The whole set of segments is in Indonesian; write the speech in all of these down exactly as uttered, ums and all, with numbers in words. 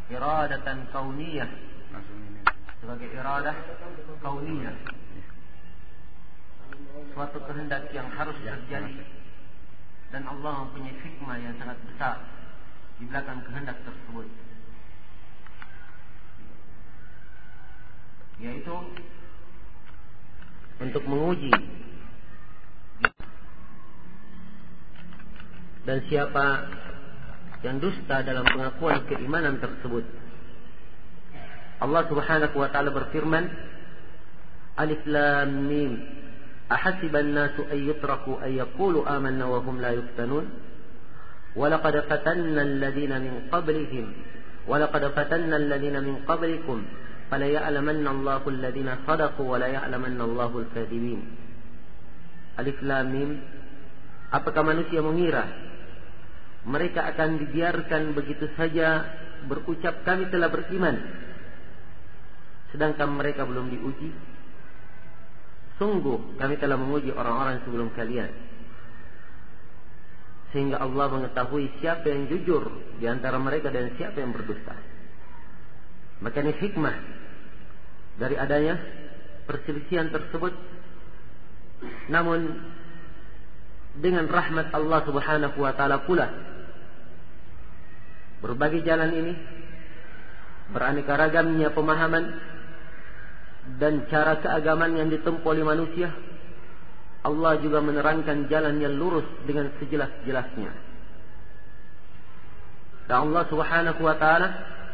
iradatan kauniyah, sebagai iradah kauniyah, suatu kehendak yang harus terjadi, dan Allah mempunyai hikmah yang sangat besar di belakang kehendak tersebut, yaitu untuk menguji dan siapa yang dusta dalam pengakuan keimanan tersebut. Allah Subhanahu wa taala berfirman, Alif Lam Mim, ahasiban nasu ay yutraku ay yaqulu amanna wa hum la yuftanun, wa laqad fatanna alladhina min qablihim wa laqad fatanna alladhina min qablikum fala ya'lamanna Allahu alladhina sadaqu wa la ya'lamanna Allahu al-kadhibin. Alif Lam Mim, apakah manusia mengira mereka akan dibiarkan begitu saja berucap kami telah beriman, sedangkan mereka belum diuji? Sungguh kami telah menguji orang-orang sebelum kalian, sehingga Allah mengetahui siapa yang jujur di antara mereka dan siapa yang berdusta. Maka ini hikmah dari adanya perselisihan tersebut. Namun dengan rahmat Allah Subhanahu wa taala pula, berbagai jalan ini, beraneka ragamnya pemahaman dan cara keagamaan yang ditempuh oleh manusia, Allah juga menerangkan jalan yang lurus dengan sejelas-jelasnya. Dan Allah Subhanahu wa taala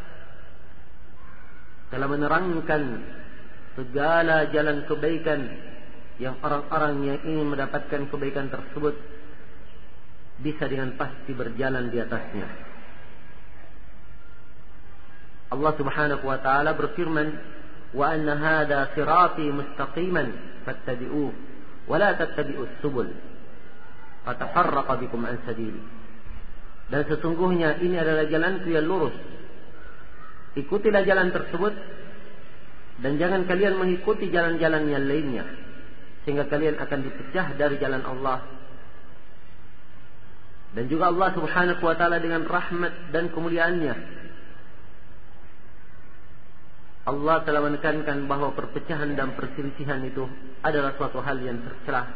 telah menerangkan segala jalan kebaikan yang orang-orang yang ingin mendapatkan kebaikan tersebut bisa dengan pasti berjalan di atasnya. Allah Subhanahu wa taala berfirman, wa anna hadha sirati mustaqiman fattabi'uhu wa la tattabi'us subul fatafarraqa bikum an sabili. Dan sesungguhnya ini adalah jalanku yang lurus, ikutilah jalan tersebut dan jangan kalian mengikuti jalan-jalan yang lainnya, sehingga kalian akan dipecah dari jalan Allah. Dan juga Allah Subhanahu wa taala dengan rahmat dan kemuliaannya, Allah telah menekankan bahwa perpecahan dan perselisihan itu adalah suatu hal yang tercela.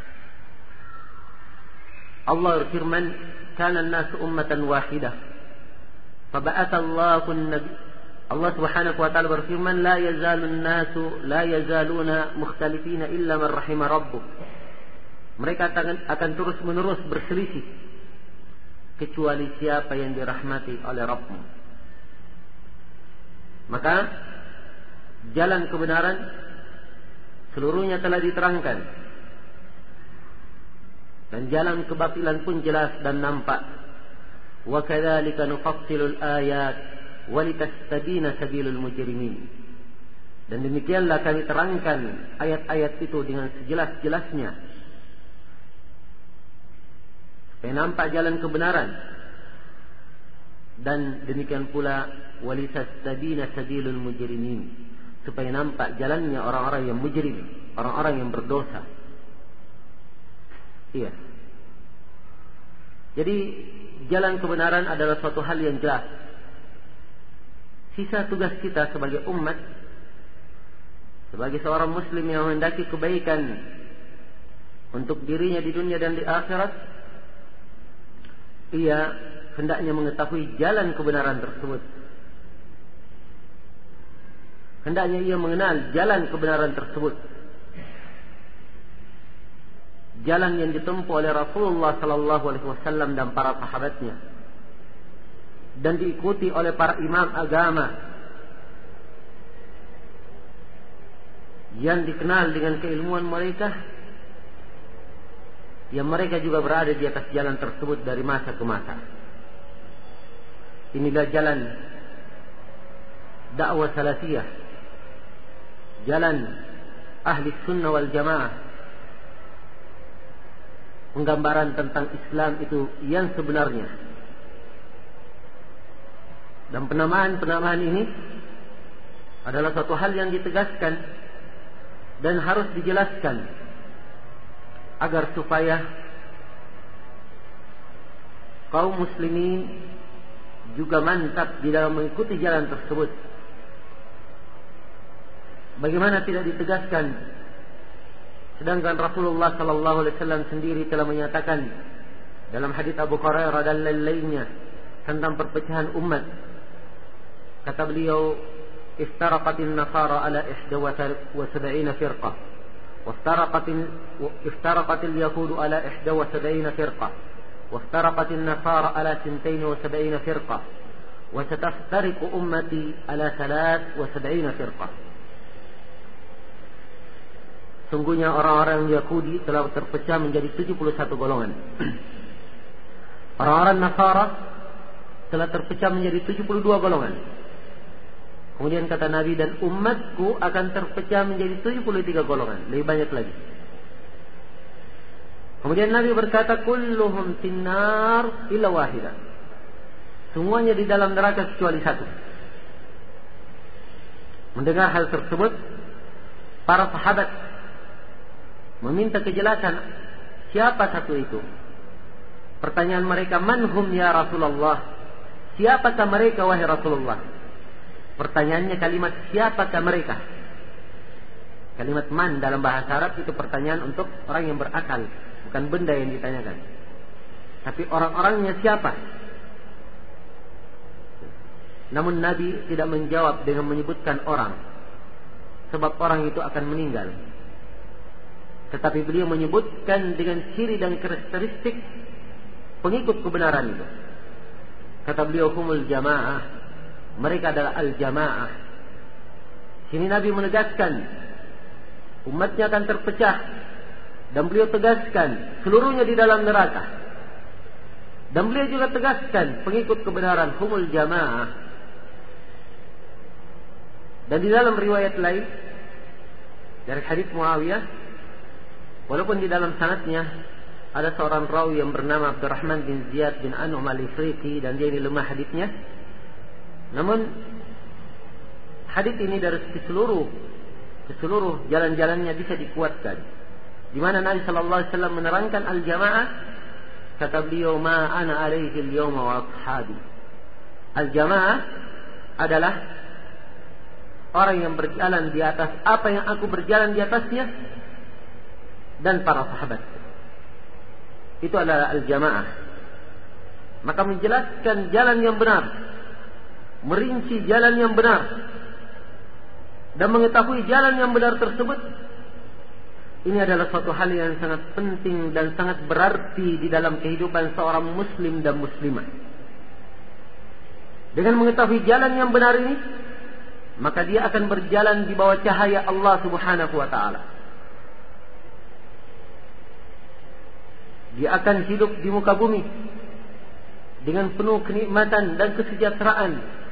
Allah berfirman, kana an-nasu ummatan wahidah faba'atha Allahu an-nabi. Allah Subhanahu wa taala berfirman, la yazalun nasu la yazaluna mukhtalifina illa man rahima rabbuk. Mereka akan, akan terus-menerus berselisih kecuali siapa yang dirahmati oleh Rabbmu. Maka jalan kebenaran seluruhnya telah diterangkan, dan jalan kebatilan pun jelas dan nampak. Wa kadzalika nufassilul ayat wa litastabina sabilul mujrimin. Dan demikianlah kami terangkan ayat-ayat itu dengan sejelas-jelasnya, supaya nampak jalan kebenaran. Dan demikian pula wa litastabina sabilul mujrimin, supaya nampak jalannya orang-orang yang mujrim, orang-orang yang berdosa. Iya. Jadi jalan kebenaran adalah suatu hal yang jelas. Sisa tugas kita sebagai umat, sebagai seorang muslim yang menghendaki kebaikan untuk dirinya di dunia dan di akhirat, ia hendaknya mengetahui jalan kebenaran tersebut. Hendaknya ia mengenal jalan kebenaran tersebut, jalan yang ditempuh oleh Rasulullah sallallahu alaihi wasallam dan para sahabatnya, dan diikuti oleh para imam agama yang dikenal dengan keilmuan mereka, yang mereka juga berada di atas jalan tersebut dari masa ke masa. Inilah jalan dakwah salafiyah, jalan ahli sunnah wal jamaah, penggambaran tentang Islam itu yang sebenarnya. Dan penamaan-penamaan ini adalah suatu hal yang ditegaskan dan harus dijelaskan agar supaya kaum muslimin juga mantap di dalam mengikuti jalan tersebut. Bagaimana tidak ditegaskan? Sedangkan Rasulullah sallallahu alaihi wasallam sendiri telah menyatakan dalam hadits Abu Hurairah dan lain-lainnya tentang perpecahan umat. Kata beliau, "Iftaraqatin nasara ala ihda wa sab'ina firqah, waftaraqatin iftaraqatil yahudu ala ihda wa sab'ina firqah, waftaraqatin nasara ala thintain wa sab'ina firqah, wa sataftariqu ummati ala thalath wa sab'ina firqah." Sungguhnya orang-orang Yahudi telah terpecah menjadi tujuh puluh satu golongan. Orang-orang Nasara telah terpecah menjadi tujuh puluh dua golongan. Kemudian kata Nabi, dan umatku akan terpecah menjadi tujuh puluh tiga golongan. Lebih banyak lagi. Kemudian Nabi berkata, kulluhum finnar illa wahidah. Semuanya di dalam neraka kecuali satu. Mendengar hal tersebut, para sahabat meminta kejelasan siapa satu itu. Pertanyaan mereka, manhum ya Rasulullah? Siapakah mereka wahai Rasulullah? Pertanyaannya kalimat siapakah mereka? Kalimat man dalam bahasa Arab itu pertanyaan untuk orang yang berakal, bukan benda yang ditanyakan. Tapi orang-orangnya siapa? Namun Nabi tidak menjawab dengan menyebutkan orang, sebab orang itu akan meninggal. Tetapi beliau menyebutkan dengan ciri dan karakteristik pengikut kebenaran itu. Kata beliau, humul jamaah. Mereka adalah al-jamaah. Sini Nabi menegaskan umatnya akan terpecah, dan beliau tegaskan seluruhnya di dalam neraka. Dan beliau juga tegaskan pengikut kebenaran humul jamaah. Dan di dalam riwayat lain dari hadits Muawiyah, walaupun di dalam sanadnya ada seorang rawi yang bernama Abdurrahman bin Ziyad bin An'um al-Ifriqi, dan dia ini lemah haditsnya. Namun hadits ini dari seluruh seluruh jalan-jalannya bisa dikuatkan. Di mana Nabi sallallahu alaihi wasallam menerangkan al-jamaah, kata beliau, ma ana alaihi al-yawma wa ashabi. Al-jamaah adalah orang yang berjalan di atas apa yang aku berjalan di atasnya dan para sahabat. Itu adalah al-jamaah. Maka menjelaskan jalan yang benar, merinci jalan yang benar, dan mengetahui jalan yang benar tersebut, ini adalah suatu hal yang sangat penting dan sangat berarti di dalam kehidupan seorang muslim dan muslimah. Dengan mengetahui jalan yang benar ini, maka dia akan berjalan di bawah cahaya Allah Subhanahu wa ta'ala. Dia akan hidup di muka bumi dengan penuh kenikmatan dan kesejahteraan.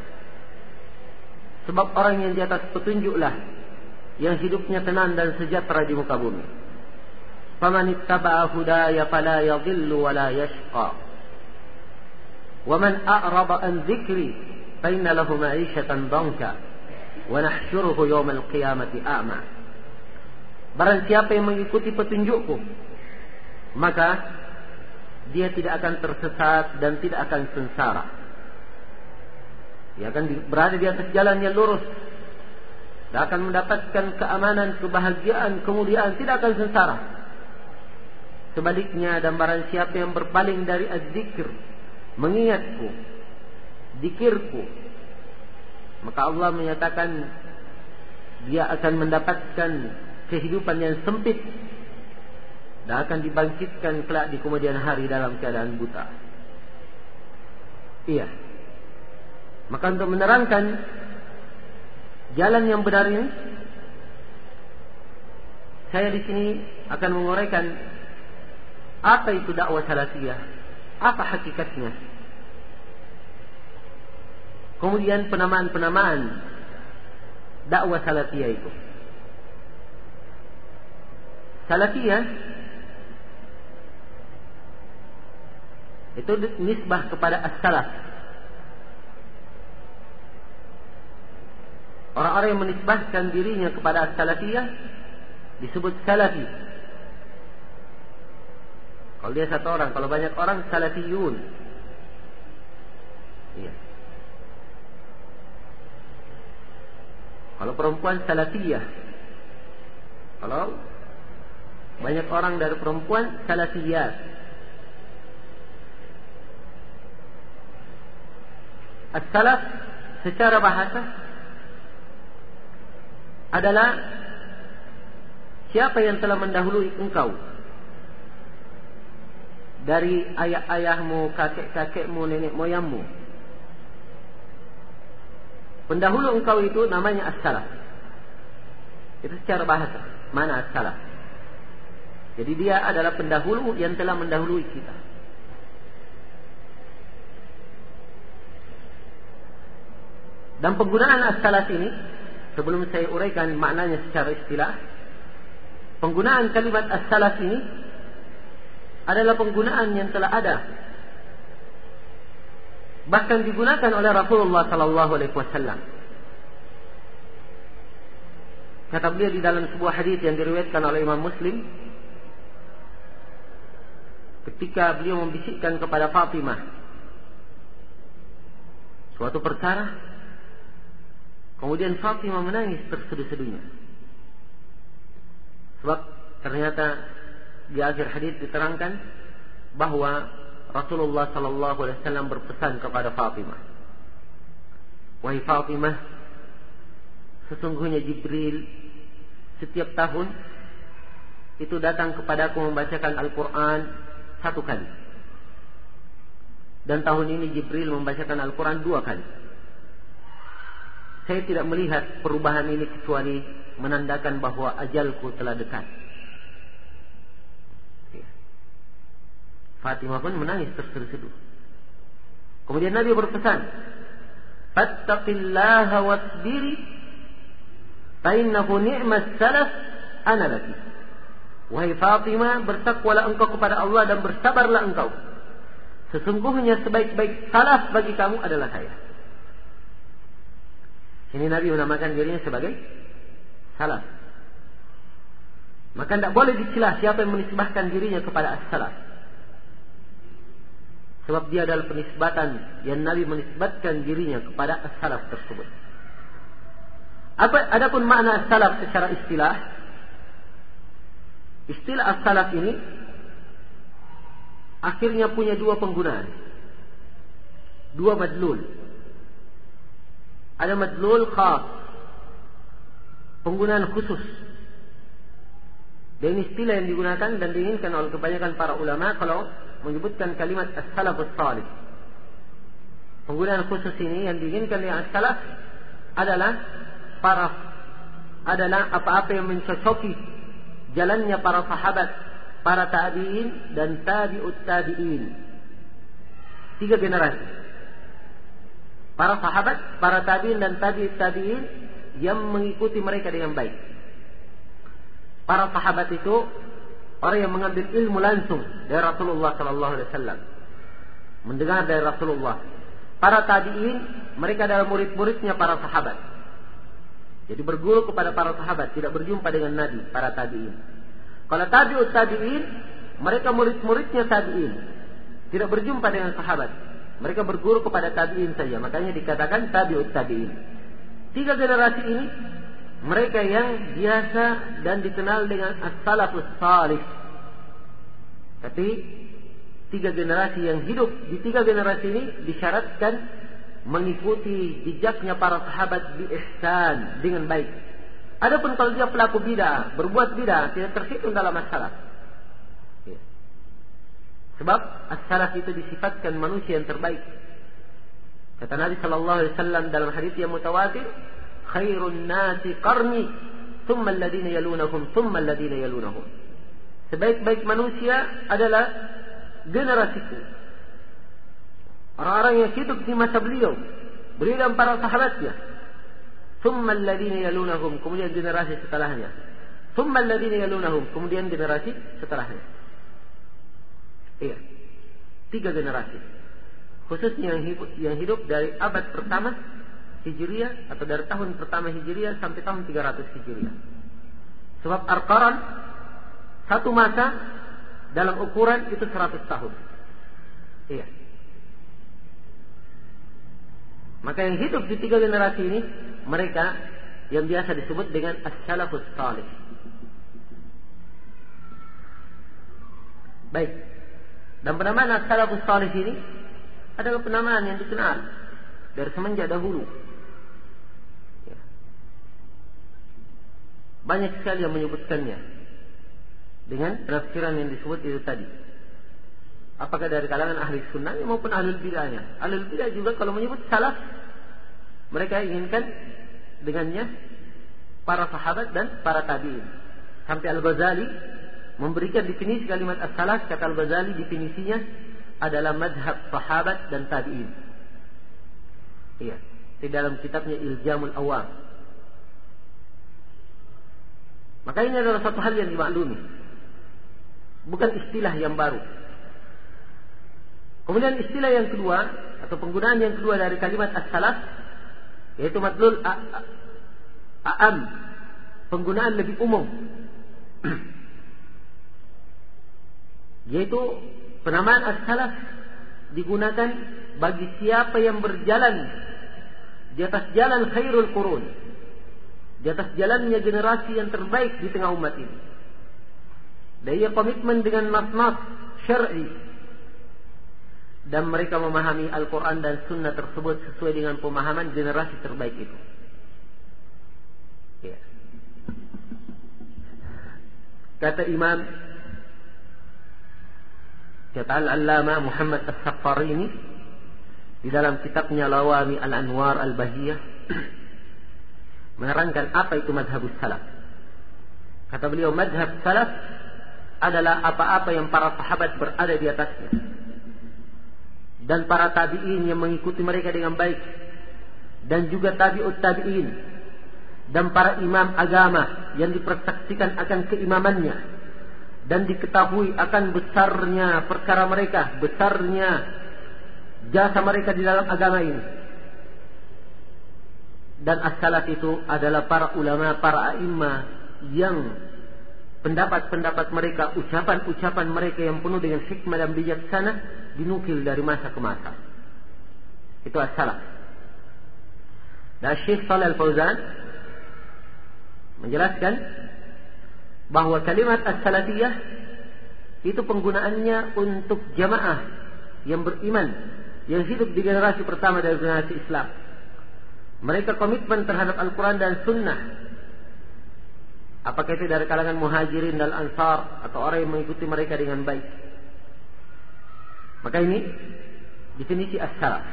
Sebab orang yang di atas petunjuklah yang hidupnya tenang dan sejahtera di muka bumi. Faman ittaba'a hudaya fala yadhillu wa la yashqa. Wa man a'rada an dzikri fa inna lahu ma'ishatan dhanka wa nahsyuruhu yawmal qiyamati a'ma. Barang siapa yang mengikuti petunjukku, maka dia tidak akan tersesat dan tidak akan sengsara. Dia akan berada di atas jalan yang lurus, dan akan mendapatkan keamanan, kebahagiaan, kemuliaan, tidak akan sengsara. Sebaliknya, dan barang siapa yang berpaling dari az-zikr, mengingatku, zikirku, maka Allah menyatakan dia akan mendapatkan kehidupan yang sempit, dan akan dibangkitkan kelak di kemudian hari dalam keadaan buta. Iya. Maka untuk menerangkan jalan yang benar ini, saya di sini akan menguraikan apa itu dakwah salafiyah, apa hakikatnya. Kemudian penamaan-penamaan dakwah salafiyah itu. Salafiyah itu nisbah kepada as-salaf. Orang-orang yang menisbahkan dirinya kepada as-salafiyah disebut salafi. Kalau dia satu orang, kalau banyak orang salafiyun. Iya. Kalau perempuan salafiyah. Kalau banyak orang dari perempuan salafiyat. As-salaf secara bahasa adalah siapa yang telah mendahului engkau dari ayah-ayahmu, kakek-kakekmu, nenek moyangmu. Pendahulu engkau itu namanya as-salaf. Itu secara bahasa. Mana as-salaf? Jadi dia adalah pendahulu yang telah mendahului kita. Dan penggunaan as-salaf ini, sebelum saya uraikan maknanya secara istilah, penggunaan kalimat as-salaf ini adalah penggunaan yang telah ada, bahkan digunakan oleh Rasulullah sallallahu alaihi wasallam. Kata beliau di dalam sebuah hadis yang diriwayatkan oleh Imam Muslim, ketika beliau membisikkan kepada Fatimah suatu perkara, kemudian Fatimah menangis terseduh-seduhnya. Sebab ternyata di akhir hadis diterangkan bahwa Rasulullah sallallahu alaihi wasallam berpesan kepada Fatimah, "Wahai Fatimah, sesungguhnya Jibril setiap tahun itu datang kepadaku membacakan Al-Quran satu kali. Dan tahun ini Jibril membacakan Al-Quran dua kali. Saya tidak melihat perubahan ini kecuali menandakan bahwa ajalku telah dekat." Fatimah pun menangis terseduh-seduh. Kemudian Nabi berpesan, "Fattaqillaha wasbiri, fa innahu ni'mas salaf ana laki." Wahai Fatimah, bertakwalah engkau kepada Allah dan bersabarlah engkau. Sesungguhnya sebaik-baik salaf bagi kamu adalah saya. Ini Nabi menamakan dirinya sebagai salaf. Maka tidak boleh dicela siapa yang menisbahkan dirinya kepada as-salaf. Sebab dia adalah penisbatan yang Nabi menisbatkan dirinya kepada as-salaf tersebut. Apa adapun makna as-salaf secara istilah? Istilah as-salaf ini akhirnya punya dua penggunaan. Dua madlul. Ada madlul khas, penggunaan khusus. Dan istilah yang digunakan dan diinginkan oleh kebanyakan para ulama kalau menyebutkan kalimat as-salafus salih. Penggunaan khusus ini yang diinginkan dengan as-salaf adalah para adalah apa-apa yang mencocoki jalannya para sahabat, para tabi'in dan tabi'ut tabi'in. Tiga generasi. Para sahabat, para tabi'in dan tabi'ut tabi'in yang mengikuti mereka dengan baik. Para sahabat itu orang yang mengambil ilmu langsung dari Rasulullah sallallahu alaihi wasallam, mendengar dari Rasulullah. Para tabi'in, mereka adalah murid-muridnya para sahabat. Jadi berguru kepada para sahabat, tidak berjumpa dengan Nabi, para tabi'in. Kalau tabi'ut tabi'in, mereka murid-muridnya tabi'in, tidak berjumpa dengan sahabat. Mereka berguru kepada tabi'in saja, makanya dikatakan tabi'ut tabi'in. Tiga generasi ini mereka yang biasa dan dikenal dengan as-salafus salih. Tapi tiga generasi yang hidup di tiga generasi ini disyaratkan mengikuti jejaknya para sahabat bi ihsan, dengan baik. Adapun kalau dia pelaku bid'ah, berbuat bid'ah, tidak terhitung dalam as-salaf. Ya. Sebab as-salaf itu disifatkan manusia yang terbaik. Kata Nabi sallallahu alaihi wasallam dalam hadis yang mutawatir, "Khairun nasi qarni, thumma alladhina yalunahum, thumma alladhina yalunahum." Sebaik-baik manusia adalah generasiku. Orang-orang yang hidup di masa beliau, beliau dan para sahabatnya. Thumma alladhina yalunahum, kemudian generasi setelahnya. Thumma alladhina yalunahum, kemudian generasi setelahnya. Iya. Tiga generasi. Khususnya yang hidup, yang hidup dari abad pertama Hijriah atau dari tahun pertama Hijriah sampai tahun tiga ratus Hijriah. Sebab Al-Qaran satu masa dalam ukuran itu seratus tahun. Iya. Maka yang hidup di tiga generasi ini, mereka yang biasa disebut dengan as-salafus salih. Baik. Dan penamaan as-salafus salih ini adalah penamaan yang dikenal dari semenjak dahulu. Ya. Banyak sekali yang menyebutkannya dengan penafsiran yang disebut itu tadi. Apakah dari kalangan ahli sunnah maupun ahlul bid'ahnya. Ahlul bid'ah juga kalau menyebut salaf, mereka inginkan dengannya para sahabat dan para tabi'in. Sampai Al-Ghazali memberikan definisi kalimat as-salaf. Kata Al-Ghazali, definisinya adalah madhab sahabat dan tabi'in. Iya, di dalam kitabnya Iljamul Awam. Maka ini adalah satu hal yang dimaklumi, bukan istilah yang baru. Kemudian istilah yang kedua atau penggunaan yang kedua dari kalimat as-salaf, yaitu madlul a'am, penggunaan lebih umum. Yaitu penamaan as-salaf digunakan bagi siapa yang berjalan di atas jalan khairul qurun, di atas jalannya generasi yang terbaik di tengah umat ini. Dan ia komitmen dengan nas-nas syar'i, dan mereka memahami Al-Quran dan Sunnah tersebut sesuai dengan pemahaman generasi terbaik itu. Ya. Kata Imam, kata Al-Allama Muhammad As-Saqqarini di dalam kitabnya Lawami Al-Anwar Al-Bahiyah, menerangkan apa itu madhabus salaf. Kata beliau, madhab salaf adalah apa-apa yang para sahabat berada di atasnya, dan para tabi'in yang mengikuti mereka dengan baik, dan juga tabi'ut tabi'in, dan para imam agama yang dipersaksikan akan keimamannya, dan diketahui akan besarnya perkara mereka, besarnya jasa mereka di dalam agama ini. Dan as-salaf itu adalah para ulama, para a'immah yang pendapat-pendapat mereka, ucapan-ucapan mereka yang penuh dengan hikmah dan bijaksana dinukil dari masa ke masa. Itu as-salaf. Dan Syekh Shalih Al-Fauzan menjelaskan bahwa kalimat as-salafiyah itu penggunaannya untuk jamaah yang beriman, yang hidup di generasi pertama dari generasi Islam. Mereka komitmen terhadap Al-Quran dan Sunnah. Apakah itu dari kalangan muhajirin dan ansar, atau orang yang mengikuti mereka dengan baik. Maka ini definisi as-salaf.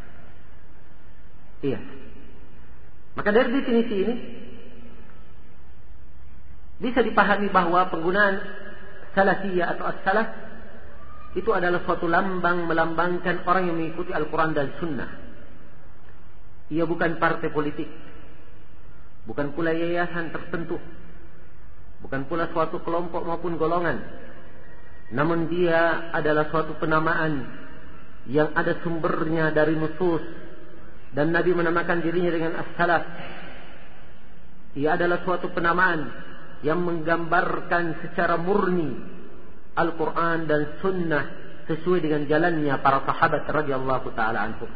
Iya. Maka dari definisi ini bisa dipahami bahwa penggunaan salafiyah atau as-salaf itu adalah suatu lambang melambangkan orang yang mengikuti Al-Quran dan Sunnah. Ia bukan partai politik, bukan pula yayasan tertentu, bukan pula suatu kelompok maupun golongan, namun dia adalah suatu penamaan yang ada sumbernya dari nusus, dan Nabi menamakan dirinya dengan as-salaf. Ia adalah suatu penamaan yang menggambarkan secara murni Al-Quran dan Sunnah sesuai dengan jalannya para sahabat radhiyallahu ta'ala anhum.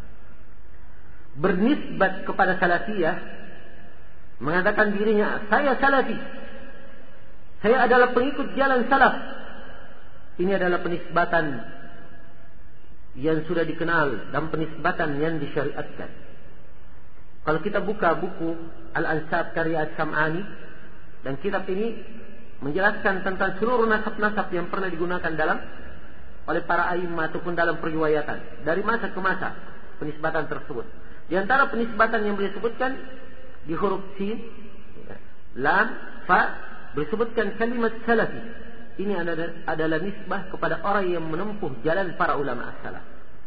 Bernisbat kepada salafiyah, mengatakan dirinya, saya salafi, saya adalah pengikut jalan salaf. Ini adalah penisbatan yang sudah dikenal dan penisbatan yang disyariatkan. Kalau kita buka buku Al-Ansab karya As-Sam'ani, dan kitab ini menjelaskan tentang seluruh nasab-nasab yang pernah digunakan dalam oleh para a'immah ataupun dalam periwayatan dari masa ke masa, penisbatan tersebut. Di antara penisbatan yang beliau sebutkan di huruf sin, lam, fa, disebutkan kalimat salafi. Ini adalah, adalah nisbah kepada orang yang menempuh jalan para ulama as-salaf.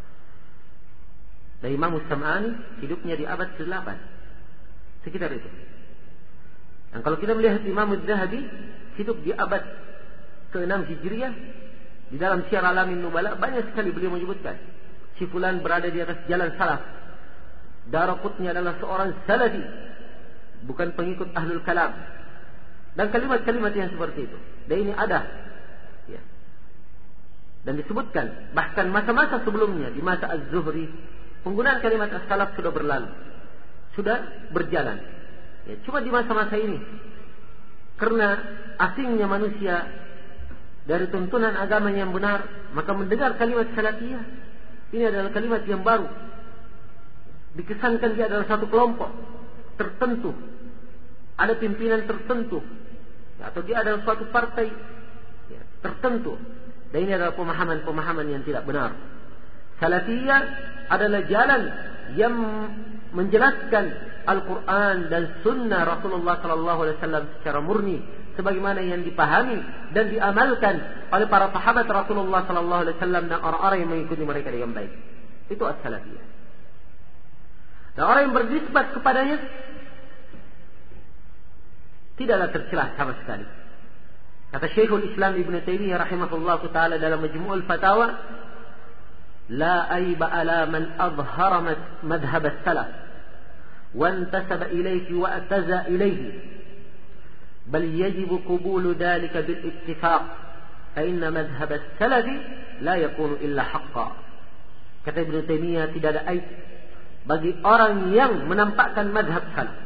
Dan Imam As-Sam'ani hidupnya di abad ke delapan, sekitar itu. Dan kalau kita melihat Imam Az-Zahabi hidup di abad ke enam Hijriah, di dalam Syiar Alamin Nubala banyak sekali beliau menyebutkan si fulan berada di atas jalan salaf. Daraqutni adalah seorang salafi, bukan pengikut ahlul kalam, dan kalimat-kalimat yang seperti itu. Dan ini ada, ya. Dan disebutkan bahkan masa-masa sebelumnya, di masa Az-Zuhri, Penggunaan kalimat as-salaf sudah berlalu, sudah berjalan. Ya, cuma di masa-masa ini, karena asingnya manusia dari tuntunan agama yang benar, maka mendengar kalimat salafiyah, ini adalah kalimat yang baru. Dikesankan dia adalah satu kelompok tertentu, ada pimpinan tertentu, ya, atau dia adalah suatu partai ya, tertentu. Dan ini adalah pemahaman-pemahaman yang tidak benar. Salafiyah adalah jalan yang menjelaskan Al-Quran dan Sunnah Rasulullah Sallallahu Alaihi Wasallam secara murni, sebagaimana yang dipahami dan diamalkan oleh para sahabat Rasulullah Sallallahu Alaihi Wasallam dan orang-orang yang mengikuti mereka dengan baik. Itu as-salafiyah. Dan orang yang bernisbat kepadanya tidaklah tercelah sama sekali. Kata Syekhul Islam Ibn Taimiyah rahimahullah taala dalam Majmu'ul Fatawa, la aiba ala man adhara madhhab as-salaf wa intasaba ilayhi wa ataza ilayhi, bal yajib qabulu dhalika bil ittifaq, fa inna madhhab as-salaf la yakunu illa haqqan. Kata Ibn Taimiyah, tidak ada aib bagi orang yang menampakkan madhab salaf,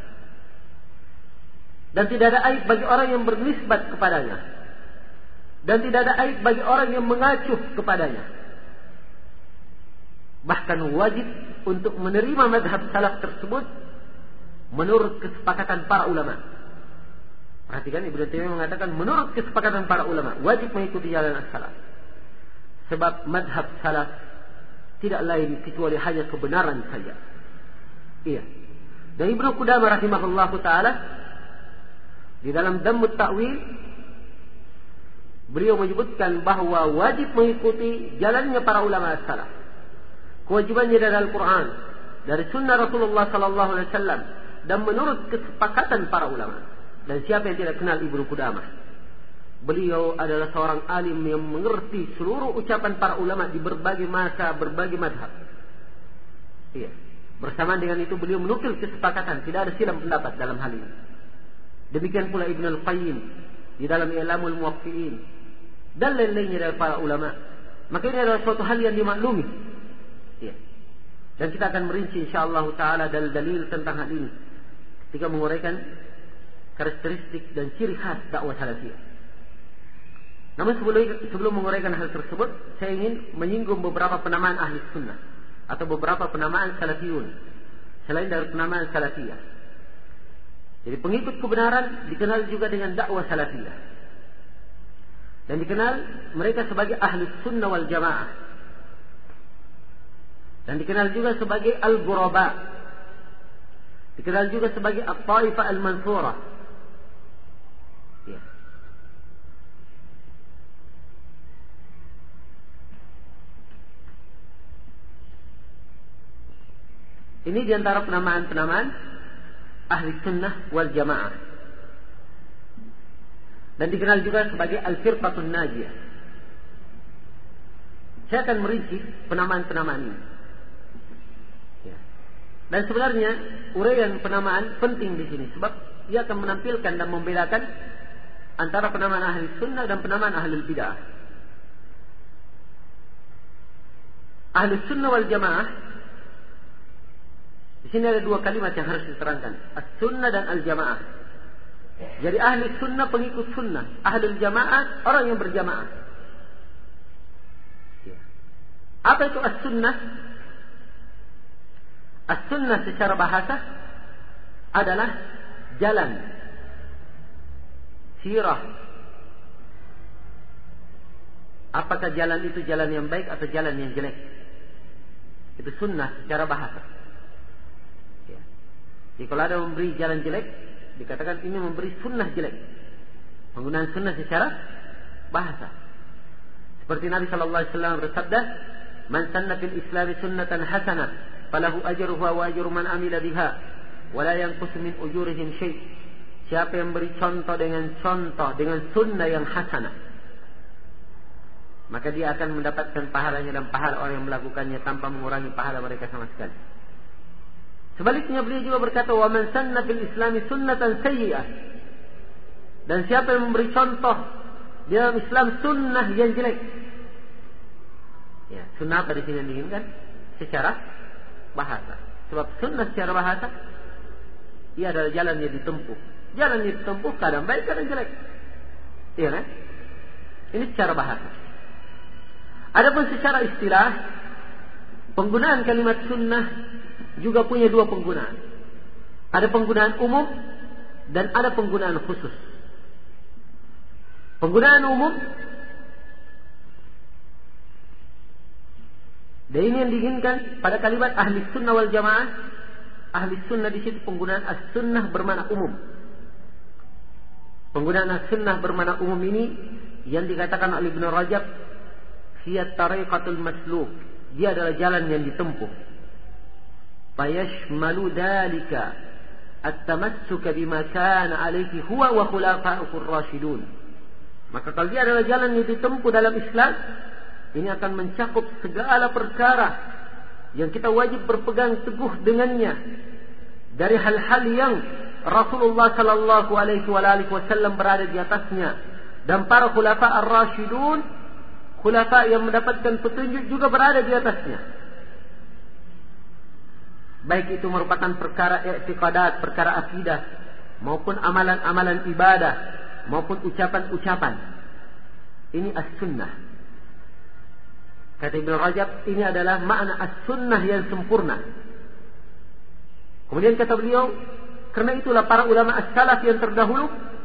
dan tidak ada aib bagi orang yang bernisbat kepadanya, dan tidak ada aib bagi orang yang mengacuh kepadanya. Bahkan wajib untuk menerima madhab salaf tersebut menurut kesepakatan para ulama. Perhatikan, Ibnu Taimiyah mengatakan menurut kesepakatan para ulama wajib mengikuti jalan as-salaf. Sebab madhab salaf tidak lain kecuali hanya kebenaran saja. Iya. Dan Ibnu Qudamah rahimahullahu taala di dalam Dhammut Ta'wil, beliau menyebutkan bahwa wajib mengikuti jalannya para ulama as-salaf. Kewajibannya dari Al-Quran, dari Sunnah Rasulullah Sallallahu Alaihi Wasallam, dan menurut kesepakatan para ulama. Dan siapa yang tidak kenal Ibnu Qudamah? Beliau adalah seorang alim yang mengerti seluruh ucapan para ulama di berbagai masa, berbagai madhab. Iya. Bersamaan dengan itu beliau menukil kesepakatan, tidak ada silang pendapat dalam hal ini. Demikian pula Ibn Al-Qayyim di dalam I'lamul Muwaqqi'in dan lain-lainnya dari para ulama. Maka ini adalah suatu hal yang dimaklumi. Ya. Dan kita akan merinci insyaallah taala dalil-dalil tentang hal ini ketika menguraikan karakteristik dan ciri khas dakwah salafiyah. Namun sebelum sebelum menguraikan hal tersebut, saya ingin menyinggung beberapa penamaan ahli sunnah atau beberapa penamaan salafiyun selain dari penamaan salafiyah. Jadi pengikut kebenaran dikenal juga dengan dakwah salafiyah, dan dikenal mereka sebagai ahli sunnah wal jamaah, dan dikenal juga sebagai al-ghuraba, dikenal juga sebagai at-taifah al-mansurah. Ya. Ini diantara penamaan-penamaan ahli sunnah wal jamaah, dan dikenal juga sebagai al-firqatun najiyah. Saya akan merinci penamaan-penamaan ini. Dan sebenarnya uraian penamaan penting di sini, sebab ia akan menampilkan dan membedakan antara penamaan ahli sunnah dan penamaan ahli bid'ah. Ahli sunnah wal jamaah, di sini ada dua kalimat yang harus diterangkan, as-sunnah dan al-jamaah. Jadi ahli sunnah pengikut sunnah, ahli jamaah orang yang berjamaah. Apa itu as-sunnah? As-sunnah secara bahasa adalah jalan, sirah. Apakah jalan itu jalan yang baik atau jalan yang jelek? Itu sunnah secara bahasa. Ya. Jadi kalau ada memberi jalan jelek, dikatakan ini memberi sunnah jelek. Penggunaan sunnah secara bahasa. Seperti Nabi Sallallahu Alaihi Wasallam bersabda, "Man sanna fil Islam sunnatan hasanah, falahu ajruha wa ajru man amila biha, wa la yanqus min ujurihim syai'." Siapa yang beri contoh dengan contoh dengan sunnah yang hasanah, maka dia akan mendapatkan pahalanya dan pahala orang yang melakukannya tanpa mengurangi pahala mereka sama sekali. Sebaliknya beliau juga berkata, "Wa man sanna fil Islami sunnatan sayyi'ah." Dan siapa yang memberi contoh di dalam Islam sunnah yang jelek. Ya, sunnah apa di sini diinginkan? Secara bahasa. Sebab sunnah secara bahasa, ia adalah jalan yang ditempuh. Jalan yang ditempuh kadang baik, kadang jelek. Iya kan? Ini secara bahasa. Adapun secara istilah, penggunaan kalimat sunnah juga punya dua penggunaan. Ada penggunaan umum dan ada penggunaan khusus. Penggunaan umum, dan ini yang diinginkan pada kalimat ahli sunnah wal jamaah. Ahli sunnah di situ penggunaan as-sunnah bermakna umum. Penggunaan as-sunnah bermakna umum ini yang dikatakan oleh Ibnu Rajab, hiya tariqatul masluk. Dia adalah jalan yang ditempuh. Fayashmalu dalika at-tamassuka bima kana alaihi huwa wa khulafa'ur rasyidun. Maka kalau dia adalah jalan yang ditempuh dalam Islam, ini akan mencakup segala perkara yang kita wajib berpegang teguh dengannya, dari hal-hal yang Rasulullah sallallahu alaihi wasallam berada di atasnya, dan para khulafa ar-rasyidun, khulafa yang mendapatkan petunjuk juga berada di atasnya. Baik itu merupakan perkara i'tiqadat, perkara akidah, maupun amalan-amalan ibadah, maupun ucapan-ucapan. Ini as-sunnah. Kata Ibnu Rajab, ini adalah makna as-sunnah yang sempurna. Kemudian kata beliau, karena itulah para ulama as-salaf yang terdahulu,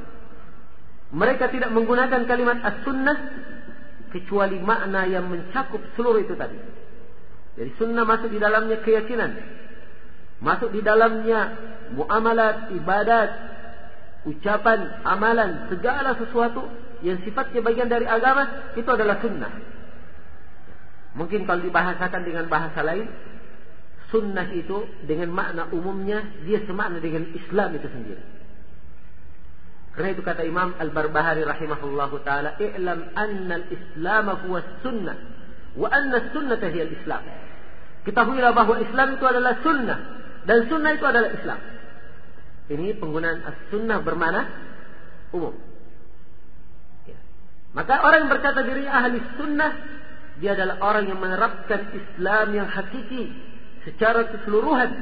mereka tidak menggunakan kalimat as-sunnah kecuali makna yang mencakup seluruh itu tadi. Jadi sunnah masuk di dalamnya keyakinan, masuk di dalamnya muamalat, ibadat, ucapan, amalan, segala sesuatu yang sifatnya bagian dari agama, itu adalah sunnah. Mungkin kalau dibahasakan dengan bahasa lain, sunnah itu dengan makna umumnya dia semakna dengan Islam itu sendiri. Karena itu kata Imam Al-Barbahari rahimahullahu taala, "I'lam anna al-Islam huwa sunnah wa anna as-sunnata hiya al-Islam." Ketahuilah bahwa Islam itu adalah sunnah dan sunnah itu adalah Islam. Ini penggunaan as-sunnah bermakna umum. Ya. Maka orang yang berkata dirinya ahli sunnah, dia adalah orang yang menerapkan Islam yang hakiki secara keseluruhan.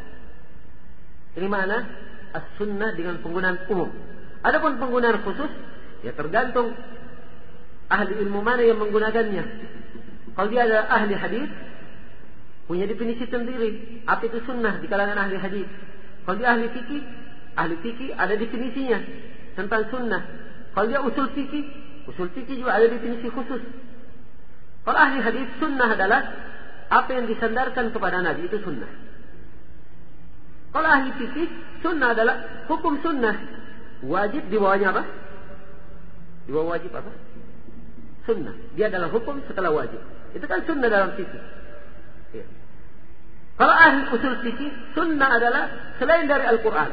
Ini makna as-sunnah dengan penggunaan umum. Adapun penggunaan khusus, ya tergantung ahli ilmu mana yang menggunakannya. Kalau dia adalah ahli hadis, punya definisi sendiri. Apa itu sunnah di kalangan ahli hadis? Kalau dia ahli fikih, ahli fikih ada definisinya tentang sunnah. Kalau dia usul fikih, usul fikih juga ada definisi khusus. Kalau ahli hadis, sunnah adalah apa yang disandarkan kepada Nabi, itu sunnah. Kalau ahli fikih, sunnah adalah hukum sunnah. Wajib di bawahnya apa? Di bawah wajib apa? Sunnah. Dia adalah hukum setelah wajib. Itu kan sunnah dalam fikih. Ya. Kalau ahli usul fikih, sunnah adalah selain dari Al-Quran.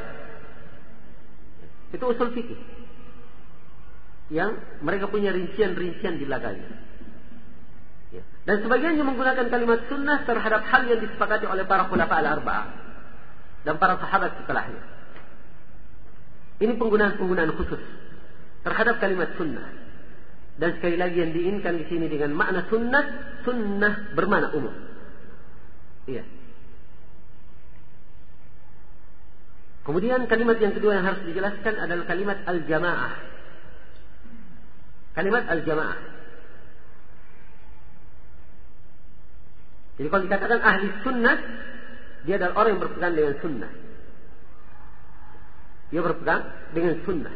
Itu usul fikih yang mereka punya rincian-rincian di belakangnya. Ya. Dan sebagian yang menggunakan kalimat sunnah terhadap hal yang disepakati oleh para khulafa al-arba'ah dan para sahabat setelahnya. Ini penggunaan-penggunaan khusus terhadap kalimat sunnah. Dan sekali lagi yang diinginkan di sini dengan makna sunnah, sunnah bermakna umum. Iya. Kemudian kalimat yang kedua yang harus dijelaskan adalah kalimat al-jamaah. Kalimat al-jamaah. Jadi kalau dikatakan ahli sunnah, dia adalah orang yang berpegang dengan sunnah. Dia berpegang dengan sunnah.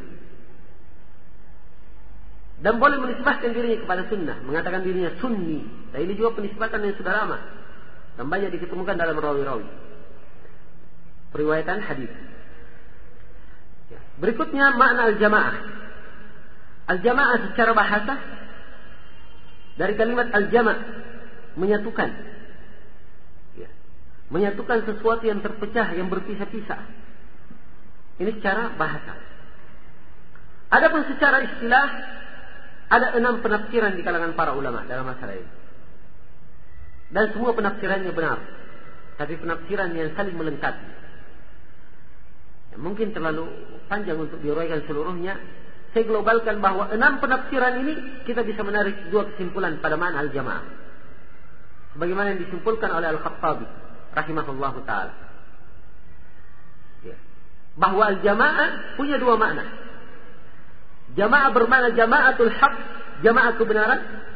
Dan boleh menisbahkan dirinya kepada sunnah, mengatakan dirinya sunni. Dan ini juga penisbatan yang sudah lama dan banyak diketemukan dalam rawi-rawi periwayatan hadis. Berikutnya makna al-jamaah. Al-jamaah secara bahasa dari kalimat al-jama', menyatukan. Ya. Menyatukan sesuatu yang terpecah, yang berpisah-pisah. Ini secara bahasa. Adapun secara istilah, ada enam penafsiran di kalangan para ulama dalam masalah ini. Dan semua penafsirannya benar. Tapi penafsiran yang saling melengkapi. Ya, mungkin terlalu panjang untuk diuraikan seluruhnya. Saya globalkan bahwa enam penafsiran ini kita bisa menarik dua kesimpulan pada makna al-jamaah. Sebagaimana yang disimpulkan oleh Al-Khattabi rahimahullahu taala. Ya. Bahwa al-jamaah punya dua makna. Jamaah bermakna jamaatul haq, jamaah kebenaran.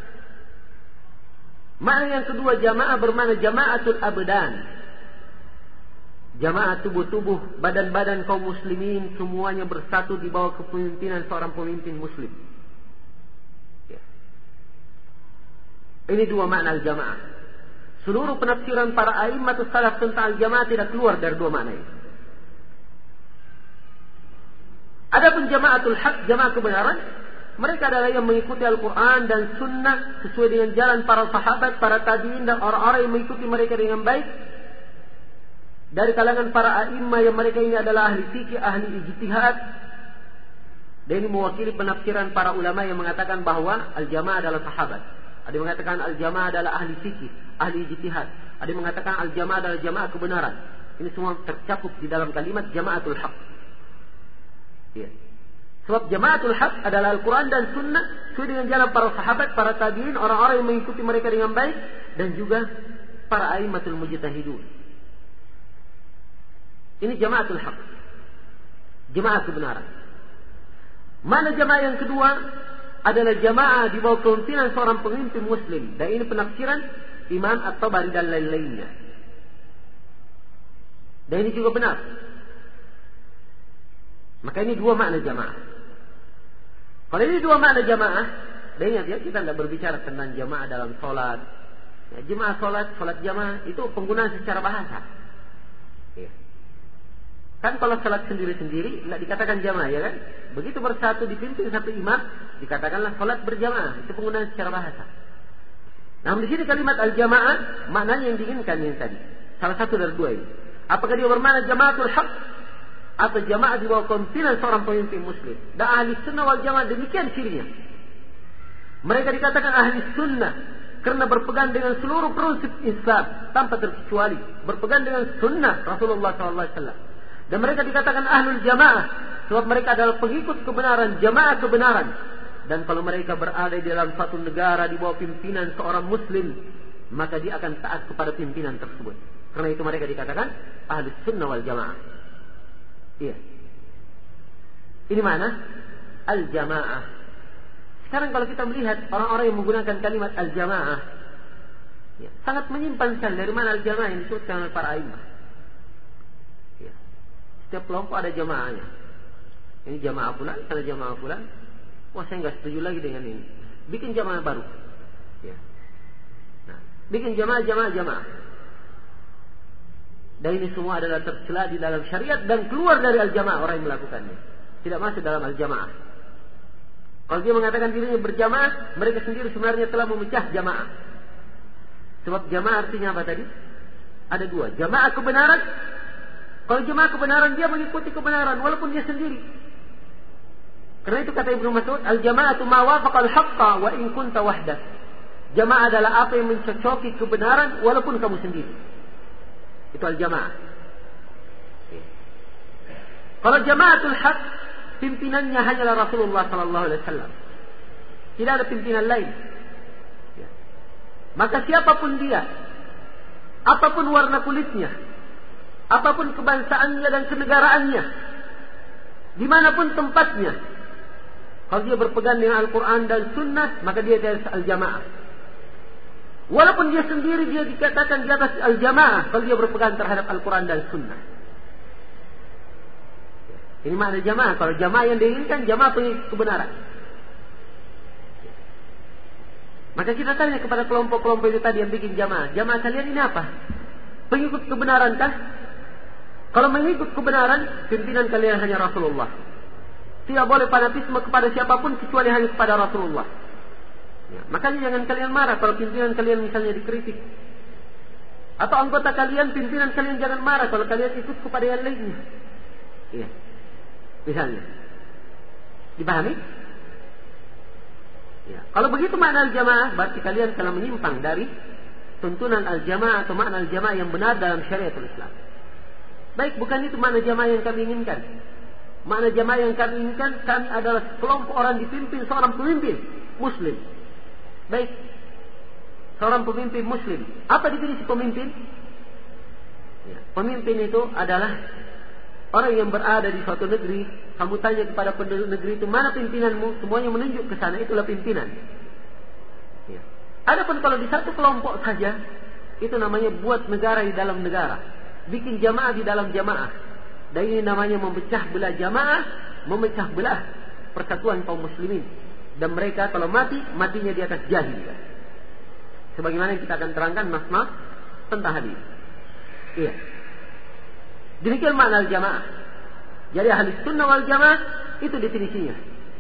Makna yang kedua jamaah bermakna jamaatul abdan. Jamaah tubuh-tubuh, badan-badan kaum muslimin semuanya bersatu di bawah kepemimpinan seorang pemimpin muslim. Ya. Ini dua makna al-jamaah. Seluruh penafsiran para a'immatus salaf tentang al-jamaah tidak keluar dari dua makna ini. Adapun jamaatul haq, jamaah kebenaran, mereka adalah yang mengikuti Al-Quran dan Sunnah sesuai dengan jalan para sahabat, para tabi'in dan orang-orang yang mengikuti mereka dengan baik. Dari kalangan para a'immah yang mereka ini adalah ahli fikih, ahli ijtihad. Dan ini mewakili penafsiran para ulama yang mengatakan bahwa al-jamaah adalah sahabat. Ada yang mengatakan al-jamaah adalah ahli fikih, ahli ijtihad. Ada yang mengatakan al-jamaah adalah jamaah kebenaran. Ini semua tercakup di dalam kalimat jamaatul haq. Ya. Sebab jamaatul haq adalah Al-Quran dan Sunnah sesuai dengan jalan para sahabat, para tabi'in, orang-orang yang mengikuti mereka dengan baik, dan juga para a'immatul mujtahidun. Ini jamaatul haq, jamaah kebenaran. Mana jamaah yang kedua adalah jamaah di bawah kepemimpinan seorang pemimpin muslim, dan ini penafsiran Imam At-Tabari dan lain-lainnya. Dan ini juga benar. Maka ini dua makna jamaah. Kalau ini dua makna jamaah, dan ingat ya, kita tidak berbicara tentang jamaah dalam solat. Ya, jemaah solat, solat jamaah itu penggunaan secara bahasa. Ya. Kan kalau solat sendiri-sendiri tidak dikatakan jamaah, ya kan? Begitu bersatu dipimpin satu imam, dikatakanlah solat berjamaah. Itu penggunaan secara bahasa. Namun di sini kalimat al-jamaah maknanya yang diinginkan yang tadi. Salah satu dari dua ini. Apakah dia bermakna jamaatul haq atau jamaah di bawah kepemimpinan seorang pemimpin muslim? Dan ahli sunnah wal jamaah demikian cirinya. Mereka dikatakan ahli sunnah karena berpegang dengan seluruh prinsip Islam tanpa terkecuali, berpegang dengan sunnah Rasulullah shallallahu alaihi wasallam. Dan mereka dikatakan ahlul jamaah sebab mereka adalah pengikut kebenaran, jamaah kebenaran. Dan kalau mereka berada di dalam satu negara di bawah pimpinan seorang muslim, maka dia akan taat kepada pimpinan tersebut. Karena itu mereka dikatakan ahlus sunnah wal jamaah. Iya. Ini mana? Al-jamaah. Sekarang kalau kita melihat orang-orang yang menggunakan kalimat al-jamaah, ya, sangat menyimpan sekali dari mana al-jamaah yang disebutkan oleh para a'immah. Ya. Setiap kelompok ada jamaahnya. Ini jamaah fulan, sana jamaah fulan. Wah, saya nggak setuju lagi dengan ini. Bikin jamaah baru. Ya. Nah, bikin jamaah, jamaah, jamaah. Dan ini semua adalah tercela di dalam syariat dan keluar dari al-jamaah orang yang melakukannya. Tidak masuk dalam al-jamaah. Kalau dia mengatakan dirinya berjamaah, mereka sendiri sebenarnya telah memecah jamaah. Sebab jamaah artinya apa tadi? Ada dua. Jamaah kebenaran. Kalau jamaah kebenaran, dia mengikuti kebenaran walaupun dia sendiri. Karena itu kata Ibnu Mas'ud, al-jama'atu ma wafaqal haqqa wa in kunta wahdak. Jamaah adalah apa yang mencocoki kebenaran walaupun kamu sendiri. Itu al-jamaah. Kalau jamaatul haq, pimpinannya hanyalah Rasulullah sallallahu alaihi wasallam. Tidak ada pimpinan lain. Ya. Maka siapapun dia, apapun warna kulitnya, apapun kebangsaannya dan kenegaraannya, dimanapun tempatnya, kalau dia berpegang dengan Al-Quran dan Sunnah, maka dia di atas al-jamaah. Walaupun dia sendiri dia dikatakan di atas al-jamaah kalau dia berpegang terhadap Al-Quran dan Sunnah. Ini makna jamaah. Kalau jamaah yang diinginkan, jamaah pengikut kebenaran. Maka kita tanya kepada kelompok-kelompok itu tadi yang bikin jamaah. Jamaah kalian ini apa? Pengikut kebenaran kah? Kalau mengikut kebenaran, pimpinan kalian hanya Rasulullah. Tidak boleh fanatisme kepada siapapun kecuali hanya kepada Rasulullah. Ya, makanya jangan kalian marah kalau pimpinan kalian misalnya dikritik. Atau anggota kalian, pimpinan kalian jangan marah kalau kalian ikut kepada yang lainnya. Iya. Misalnya. Dipahami? Ya. Kalau begitu makna al-jamaah, berarti kalian telah menyimpang dari tuntunan al-jamaah atau makna al-jamaah yang benar dalam syariatul Islam. Baik, bukan itu makna jamaah yang kami inginkan. Makna jamaah yang kami inginkan, kami adalah kelompok orang dipimpin seorang pemimpin muslim. Baik, seorang pemimpin muslim. Apa definisi pemimpin? Ya. Pemimpin itu adalah orang yang berada di suatu negeri. Kamu tanya kepada penduduk negeri itu, mana pimpinanmu? Semuanya menunjuk ke sana, itulah pimpinan. Ya. Adapun kalau di satu kelompok saja, itu namanya buat negara di dalam negara, bikin jamaah di dalam jamaah. Dan ini namanya memecah belah jamaah, memecah belah persatuan kaum muslimin. Dan mereka kalau mati, matinya di atas jahil. Sebagaimana yang kita akan terangkan mas-mas tentang hadis. Iya. Demikian makna al-jamaah. Jadi ahli sunnah wal jamaah itu definisinya.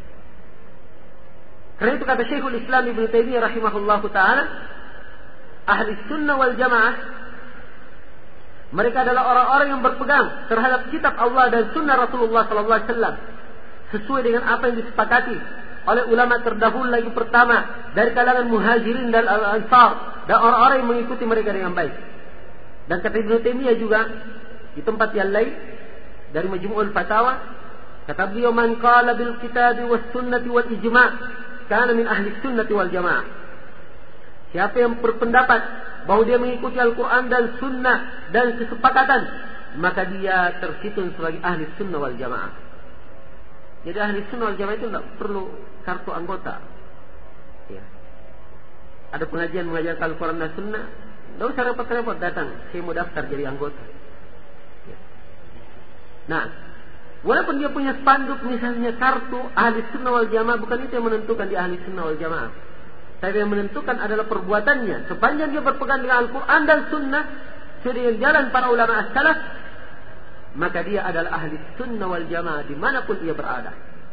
Karena itu kata Syekhul Islam Ibnu Taimiyah rahimahullahu taala, ahli sunnah wal jamaah mereka adalah orang-orang yang berpegang terhadap kitab Allah dan sunnah Rasulullah sallallahu alaihi wasallam sesuai dengan apa yang disepakati oleh ulama terdahulu lagi pertama dari kalangan muhajirin dan al-ansar dan orang-orang yang mengikuti mereka dengan baik. Dan kata Ibnu Taimiyah juga di tempat yang lain dari Majmu'ul Fatawa, kata beliau, man qala bil kitabi was sunnati wal ijma' kana min ahli sunnati wal jamaah. Siapa yang berpendapat bahwa dia mengikuti Al-Quran dan sunnah dan kesepakatan, maka dia terhitung sebagai ahli sunnah wal jamaah. Jadi ahli sunnah wal jamaah itu tidak perlu kartu anggota. Ya. Ada pengajian mengajarkan Al-Quran dan sunnah, tidak usah repot-repot datang, saya mau daftar jadi anggota. Ya. Nah, walaupun dia punya spanduk misalnya kartu ahli sunnah wal jamaah, bukan itu yang menentukan dia ahli sunnah wal jamaah. Tapi yang menentukan adalah perbuatannya. Sepanjang dia berpegang dengan Al-Quran dan sunnah sesuai dengan jalan para ulama as-salaf, maka dia adalah ahli sunnah wal jamaah dimanapun dia berada.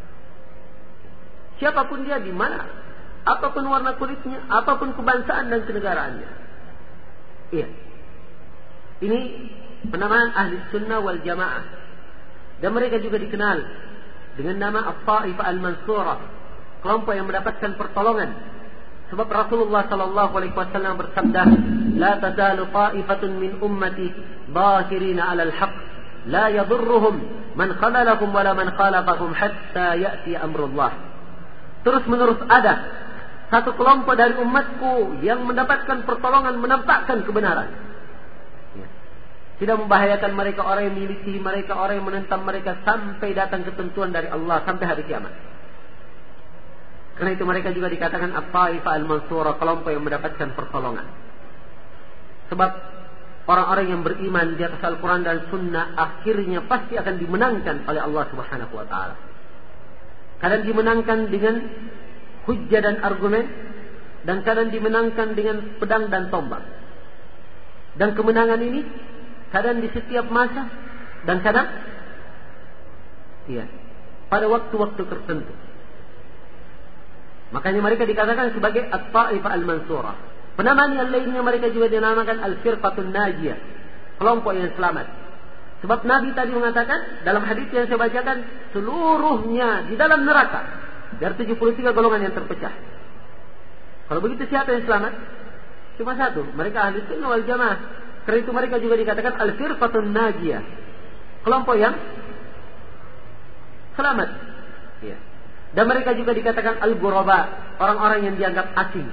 Siapapun dia, di mana, apapun warna kulitnya, apapun kebangsaan dan kenegaraannya. Iya. Ini penamaan ahli sunnah wal jamaah. Dan mereka juga dikenal dengan nama At-Ta'ifah Al-Mansurah, kelompok yang mendapatkan pertolongan. Sebab Rasulullah sallallahu alaihi wasallam bersabda, "La tazalu ta'ifatun min ummati dhahirina 'alal haqq, la yadurruhum man khalalahum wala man khalafahum hatta ya'ti amrullah." Terus menerus ada satu kelompok dari umatku yang mendapatkan pertolongan, menampakkan kebenaran. Tidak membahayakan mereka orang yang miliki mereka, orang yang menentang mereka sampai datang ketentuan dari Allah, sampai hari kiamat. Karena itu mereka juga dikatakan At-Ta'ifah Al-Mansurah, kelompok yang mendapatkan pertolongan. Sebab orang-orang yang beriman di atas Al-Quran dan Sunnah akhirnya pasti akan dimenangkan oleh Allah Subhanahu Wa Taala. Kadang dimenangkan dengan hujjah dan argumen, dan kadang dimenangkan dengan pedang dan tombak. Dan kemenangan ini kadang di setiap masa, dan kadang iya, pada waktu-waktu tertentu. Makanya mereka dikatakan sebagai At-Ta'ifah Al-Mansurah. Penamaan yang lainnya mereka juga dinamakan Al-Firqatun Najiyah, kelompok yang selamat. Sebab Nabi tadi mengatakan dalam hadis yang saya bacakan, seluruhnya di dalam neraka. Dari tujuh puluh tiga golongan yang terpecah. Kalau begitu siapa yang selamat? Cuma satu, mereka ahli sunnah wal jamaah. Karena itu mereka juga dikatakan Al-Firqatun Najiyah, kelompok yang selamat. Ya. Dan mereka juga dikatakan al-ghuraba, orang-orang yang dianggap asing.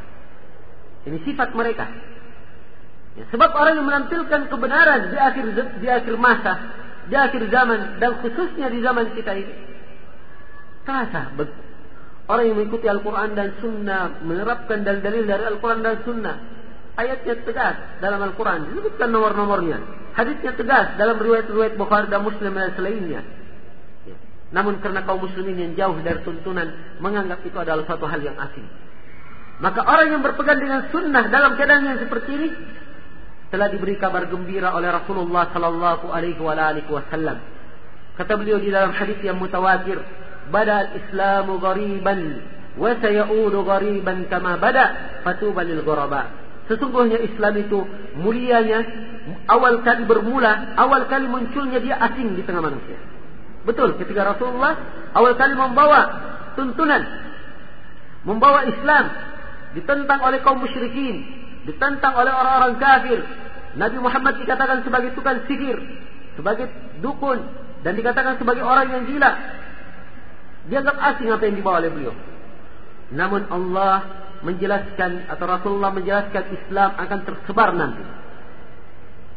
Ini sifat mereka. Ya, sebab orang yang menampilkan kebenaran di akhir di akhir masa, di akhir zaman, dan khususnya di zaman kita ini, terasa orang yang mengikuti Al-Quran dan Sunnah, menerapkan dalil-dalil dari Al-Quran dan Sunnah. Ayatnya tegas dalam Al-Quran, disebutkan nomor-nomornya. Hadisnya tegas dalam riwayat-riwayat Bukhari dan Muslim dan selainnya. Namun karena kaum muslimin yang jauh dari tuntunan menganggap itu adalah suatu hal yang asing, maka orang yang berpegang dengan sunnah dalam keadaan yang seperti ini telah diberi kabar gembira oleh Rasulullah sallallahu alaihi wasallam. Kata beliau di dalam hadis yang mutawatir, "Bada al-Islamu ghariban wa sayaudu ghariban kama bada, fatuba lil ghuraba." Sesungguhnya Islam itu mulianya awal kali bermula, awal kali munculnya dia asing di tengah manusia. Betul, ketika Rasulullah awal kali membawa tuntunan, membawa Islam, ditentang oleh kaum musyrikin, ditentang oleh orang-orang kafir. Nabi Muhammad dikatakan sebagai tukang sihir, sebagai dukun, dan dikatakan sebagai orang yang gila. Dianggap asing apa yang dibawa oleh beliau. Namun Allah menjelaskan, atau Rasulullah menjelaskan, Islam akan tersebar nanti.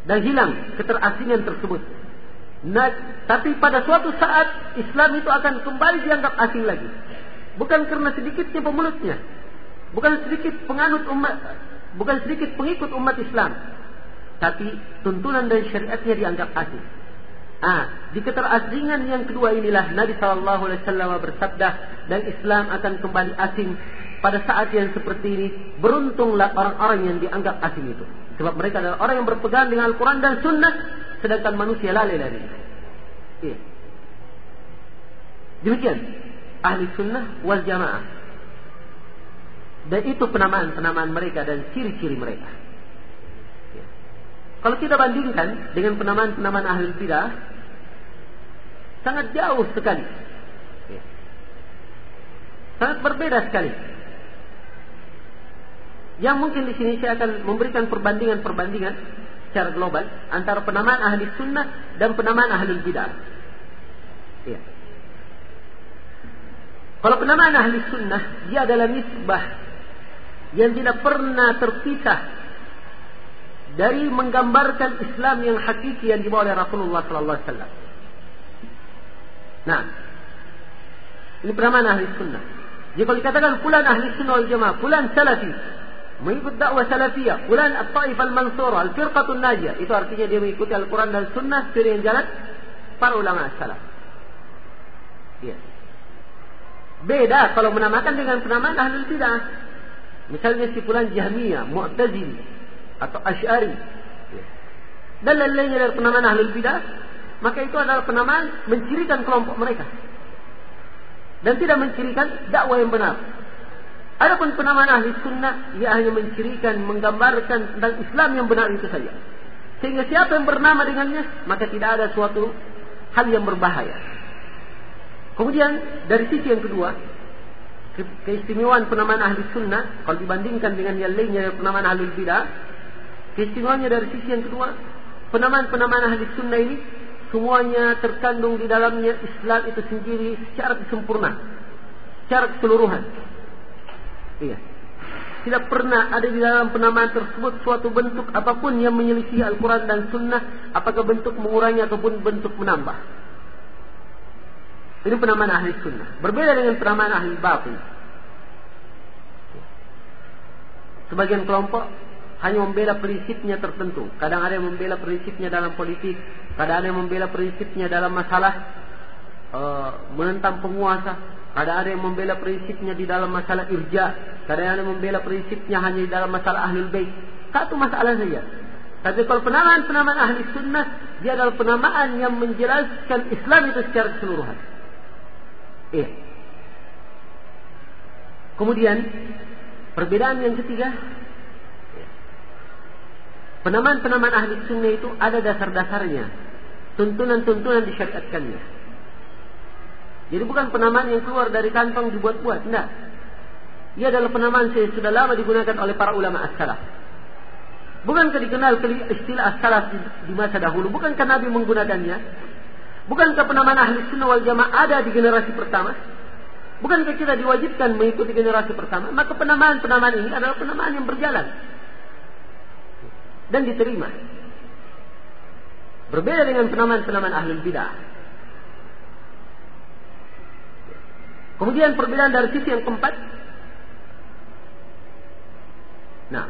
dan hilang keterasingan tersebut. Nah, tapi pada suatu saat Islam itu akan kembali dianggap asing lagi. Bukan karena sedikitnya pemeluknya, bukan sedikit penganut umat, bukan sedikit pengikut umat Islam, tapi tuntunan dan syariatnya dianggap asing. Ah, di keterasingan yang kedua inilah Nabi Shallallahu Alaihi Wasallam bersabda, dan Islam akan kembali asing pada saat yang seperti ini. Beruntunglah orang-orang yang dianggap asing itu, sebab mereka adalah orang yang berpegang dengan Al-Quran dan Sunnah, sedangkan manusia lalai dari itu. Iya. Demikian ahli sunnah wal jamaah, dan itu penamaan-penamaan mereka dan ciri-ciri mereka. Ya. Kalau kita bandingkan dengan penamaan-penamaan ahli bidah, sangat jauh sekali, ya. Sangat berbeda sekali. Yang mungkin di sini saya akan memberikan perbandingan-perbandingan secara global antara penamaan ahli sunnah dan penamaan ahli bidah. Ya. Kalau penamaan ahli sunnah, dia adalah nisbah yang tidak pernah terpisah dari menggambarkan Islam yang hakiki yang dibawa oleh Rasulullah Sallallahu Alaihi Wasallam. Nah, ini penamaan ahli sunnah. Jadi kalau dikatakan fulan ahli sunnah wal jamaah, fulan salafi, mengikut dakwah salafiyah, fulan at-taif al-mansurah, al-firqatun najiyah, itu artinya dia mengikuti Al-Quran dan Sunnah sesuai dengan jalan para ulama salaf. Iya. Beda kalau menamakan dengan penamaan ahlul bidah. Misalnya si fulan Jahmiyah, Mu'tazili atau Asy'ari. Ya. Dan lain-lainnya dari penamaan ahlul bidah, maka itu adalah penamaan mencirikan kelompok mereka dan tidak mencirikan dakwah yang benar. Adapun penamaan ahli sunnah, ia hanya mencirikan, menggambarkan tentang Islam yang benar itu saja. Sehingga siapa yang bernama dengannya, maka tidak ada suatu hal yang berbahaya. Kemudian dari sisi yang kedua, keistimewaan penamaan ahli sunnah kalau dibandingkan dengan yang lainnya penamaan ahli bidah, keistimewaannya dari sisi yang kedua, penamaan-penamaan ahli sunnah ini semuanya terkandung di dalamnya Islam itu sendiri secara sempurna, secara keseluruhan. Iya. Tidak pernah ada di dalam penamaan tersebut suatu bentuk apapun yang menyelisih Al-Quran dan Sunnah, apakah bentuk mengurangi ataupun bentuk menambah. Ini penamaan ahli sunnah. Berbeda dengan penamaan ahli batil. Sebagian kelompok hanya membela prinsipnya tertentu. Kadang ada yang membela prinsipnya dalam politik, kadang ada yang membela prinsipnya dalam masalah uh, menentang penguasa, kadang ada yang membela prinsipnya di dalam masalah irja, kadang ada yang membela prinsipnya hanya di dalam masalah ahlul bait. Satu masalah saja. Tapi kalau penamaan-penamaan ahli sunnah, dia adalah penamaan yang menjelaskan Islam itu secara keseluruhan. Iya. Kemudian perbedaan yang ketiga, penamaan-penamaan ahli sunnah itu ada dasar-dasarnya, tuntunan-tuntunan disyariatkannya. Jadi bukan penamaan yang keluar dari kantong dibuat-buat, tidak. Ia adalah penamaan yang sudah lama digunakan oleh para ulama as-salaf. Bukankah dikenal istilah as-salaf di masa dahulu? Bukankah Nabi menggunakannya? Bukankah penamaan ahli sunnah wal jamaah ada di generasi pertama? Bukankah kita diwajibkan mengikuti generasi pertama? Maka penamaan-penamaan ini adalah penamaan yang berjalan dan diterima. Berbeda dengan penamaan-penamaan ahlul bidah. Kemudian perbedaan dari sisi yang keempat. Nah,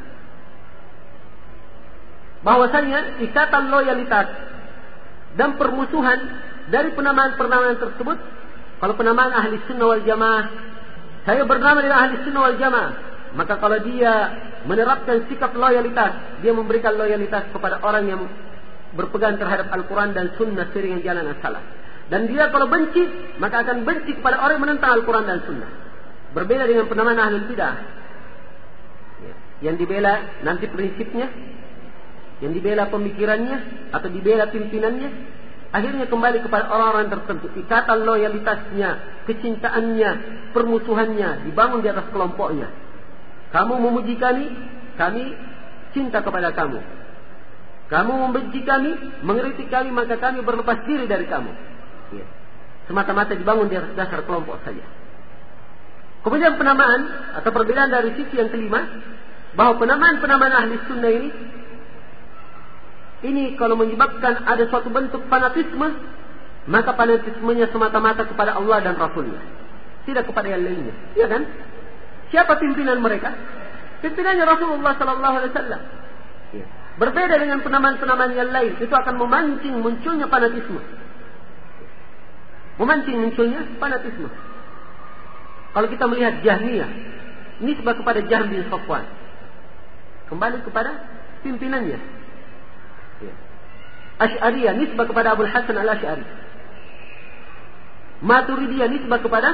bahwasanya ikatan loyalitas dan permusuhan dari penamaan-penamaan tersebut. Kalau penamaan ahli sunnah wal jamaah, saya bernama dengan ahli sunnah wal jamaah, maka kalau dia menerapkan sikap loyalitas, dia memberikan loyalitas kepada orang yang berpegang terhadap Al-Quran dan Sunnah sesuai dengan jalan as-salaf. Dan dia kalau benci, maka akan benci kepada orang yang menentang Al-Quran dan Sunnah. Berbeda dengan penamaan ahlul bidah, yang dibela nanti prinsipnya, yang dibela pemikirannya atau dibela pimpinannya, akhirnya kembali kepada orang-orang tertentu. Ikatan loyalitasnya, kecintaannya, permusuhannya dibangun di atas kelompoknya. Kamu memuji kami, kami cinta kepada kamu. Kamu membenci kami, mengkritik kami, maka kami berlepas diri dari kamu. Ya. Semata-mata dibangun di atas dasar kelompok saja. Kemudian penamaan atau perbedaan dari sisi yang kelima, bahwa penamaan-penamaan ahli sunnah ini ini kalau menyebabkan ada suatu bentuk fanatisme, maka fanatismenya semata-mata kepada Allah dan Rasulnya, tidak kepada yang lainnya. Iya kan? Siapa pimpinan mereka? Pimpinannya Rasulullah Sallallahu Alaihi Wasallam. Ya. Berbeda dengan penamaan-penamaan yang lain, itu akan memancing munculnya fanatisme. Memancing munculnya fanatisme. Kalau kita melihat Jahmiyah, nisbah kepada Jahm bin Safwan, kembali kepada pimpinannya. Ya. Asy'ariyah nisbah kepada Abu Hasan al-Asy'ari. Maturidiyah nisbah kepada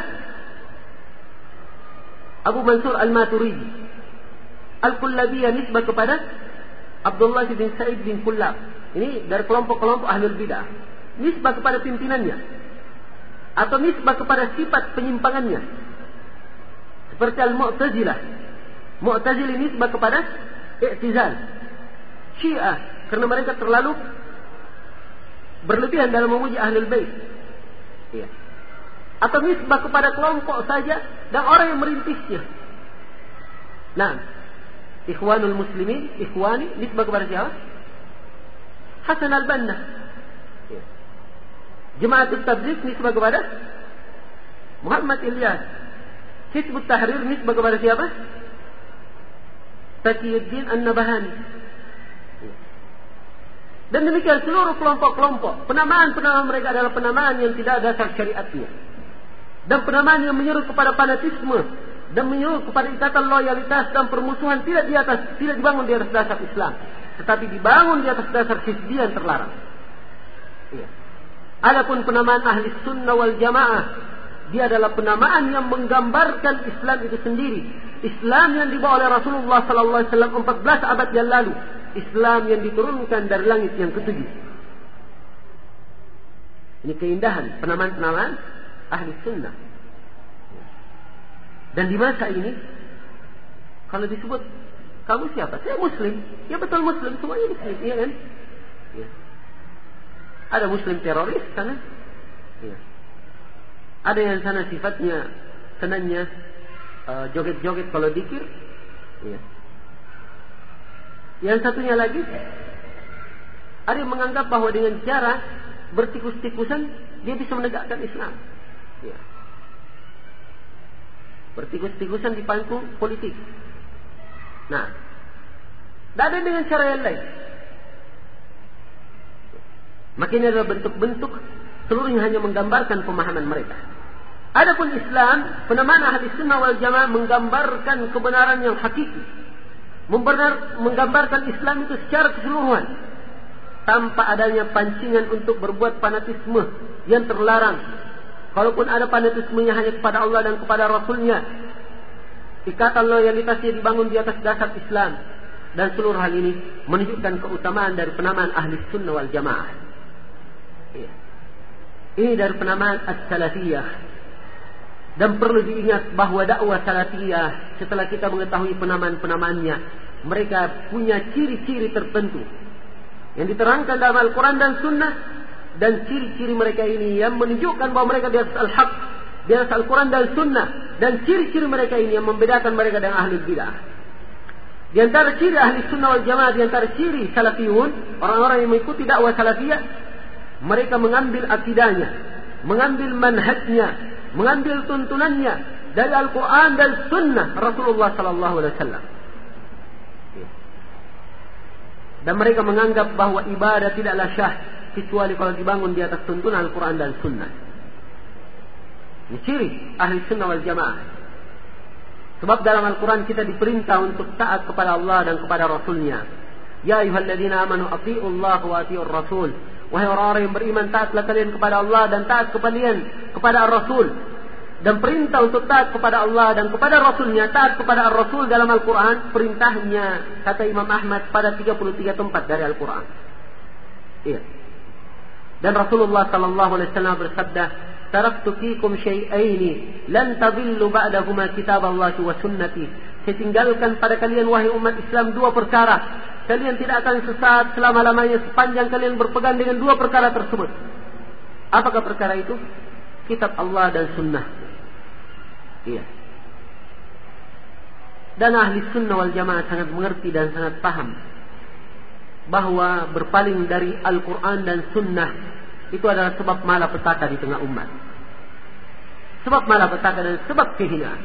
Abu Mansur al-Maturidi. Al-Kullabiyah nisbah kepada Abdullah bin Sa'id bin Kullab. Ini dari kelompok-kelompok ahlul bidah. Nisbah kepada pimpinannya. Atau nisbah kepada sifat penyimpangannya. Seperti Al-Mu'tazilah. Mu'tazili nisbah kepada i'tizal. Syiah, karena mereka terlalu berlebihan dalam memuji ahlul bait. Ya. Atau nisbah kepada kelompok saja dan orang yang merintisnya. Nah, Ikhwanul Muslimin, Ikhwani, nisbah kepada siapa? Hasan al-Banna. Ya. Jemaat Tabligh nisbah kepada Muhammad Ilyas. Hizbut Tahrir nisbah kepada siapa? Taqiyuddin An-Nabahani. Ya. Dan demikian seluruh kelompok-kelompok, penamaan-penamaan mereka adalah penamaan yang tidak ada dasar syariatnya. Dan penamaan yang menyeru kepada fanatisme dan menyeru kepada ikatan loyalitas dan permusuhan tidak di atas, tidak dibangun di atas dasar Islam, tetapi dibangun di atas dasar hizbiyah yang terlarang. Ya. Adapun penamaan ahli sunnah wal jamaah, dia adalah penamaan yang menggambarkan Islam itu sendiri. Islam yang dibawa oleh Rasulullah sallallahu alaihi wasallam empat belas abad yang lalu. Islam yang diturunkan dari langit yang ketujuh. Ini keindahan penamaan-penamaan ahli sunnah. Dan di masa ini, kalau disebut kamu siapa? Saya Muslim. Ya betul Muslim, semuanya Muslim, iya kan? Ya. Ada Muslim teroris sana. Ya. Ada yang sana sifatnya senangnya uh, joget-joget kalau dikir. Ya. Yang satunya lagi, ada yang menganggap bahwa dengan cara bertikus-tikusan dia bisa menegakkan Islam. Ya. Bertikus-tikusan di panggung politik. Nah, tidak ada dengan cara yang lain. Maka ini adalah bentuk-bentuk seluruhnya hanya menggambarkan pemahaman mereka. Adapun Islam, penamaan ahli sunnah wal jamaah menggambarkan kebenaran yang hakiki. Membenar, menggambarkan Islam itu secara keseluruhan. Tanpa adanya pancingan untuk berbuat fanatisme yang terlarang. Kalaupun ada fanatismenya hanya kepada Allah dan kepada Rasulnya, ikatan loyalitasnya dibangun di atas dasar Islam. Dan seluruh hal ini menunjukkan keutamaan dari penamaan ahli sunnah wal jamaah. Ya. Ini dari penamaan as-salafiyah. Dan perlu diingat bahwa dakwah salafiyah, setelah kita mengetahui penamaan-penamaannya, mereka punya ciri-ciri tertentu yang diterangkan dalam Al-Quran dan Sunnah. Dan ciri-ciri mereka ini yang menunjukkan bahwa mereka di atas al-haq, di atas Al-Quran dan Sunnah. Dan ciri-ciri mereka ini yang membedakan mereka dengan ahlul bidah. Di antara ciri ahli sunnah wal jamaah, di antara ciri salafiyun, orang-orang yang mengikuti dakwah salafiyah, mereka mengambil akidahnya, mengambil manhajnya, mengambil tuntunannya dari Al-Quran dan Sunnah Rasulullah Sallallahu Alaihi Wasallam. Dan mereka menganggap bahwa ibadah tidaklah syah kecuali kalau dibangun di atas tuntunan Al-Quran dan Sunnah. Ini ciri ahli sunnah wal jamaah. Sebab dalam Al-Quran kita diperintah untuk taat kepada Allah dan kepada Rasulnya. Ya ayyuhalladzina amanu atii'ullah wa atii'ur rasul. Wahai orang-orang yang beriman, taatlah kalian kepada Allah dan taat kepada kalian kepada Ar-Rasul. Dan perintah untuk taat kepada Allah dan kepada Rasulnya, taat kepada Ar-Rasul dalam Al-Quran, perintahnya kata Imam Ahmad pada tiga puluh tiga tempat dari Al-Quran. Iya. Dan Rasulullah sallallahu alaihi wasallam bersabda, "Taraktu fikum syai'aini lan tadillu ba'dahuma kitaballahi wa sunnati." Saya tinggalkan pada kalian wahai umat Islam dua perkara. Kalian tidak akan sesat selama-lamanya sepanjang kalian berpegang dengan dua perkara tersebut. Apakah perkara itu? Kitab Allah dan Sunnah. Iya. Dan ahli sunnah wal jamaah sangat mengerti dan sangat paham bahwa berpaling dari Al-Quran dan Sunnah itu adalah sebab malapetaka di tengah umat. Sebab malapetaka dan sebab kehinaan.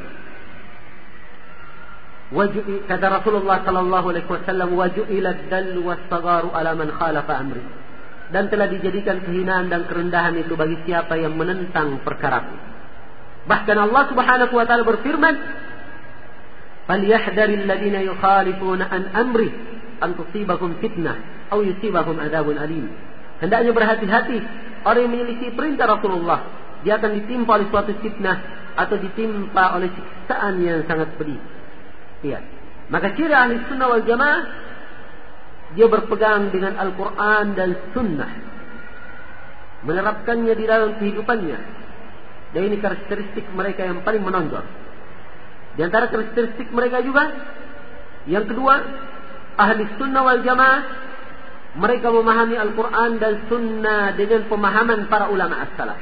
Wajib, kata Rasulullah sallallahu alaihi wasallam, waju'ilad dallu was-sagharu ala man khalafa amri. Dan telah dijadikan kehinaan dan kerendahan itu bagi siapa yang menentang perkaraku. Bahkan Allah Subhanahu wa taala berfirman, "Falyahdharil ladzina yukhalifuna an amri an tusibahum fitnah aw yusibahum adzabun alim." Hendaknya berhati-hati orang yang menyelisih perintah Rasulullah, dia akan ditimpa oleh suatu fitnah atau ditimpa oleh siksaan yang sangat pedih. Iya. Maka ciri ahli sunnah wal jamaah, dia berpegang dengan Al-Quran dan Sunnah, menerapkannya di dalam kehidupannya. Dan ini karakteristik mereka yang paling menonjol. Di antara karakteristik mereka juga, yang kedua, ahli sunnah wal jamaah, mereka memahami Al-Quran dan Sunnah dengan pemahaman para ulama as-salaf,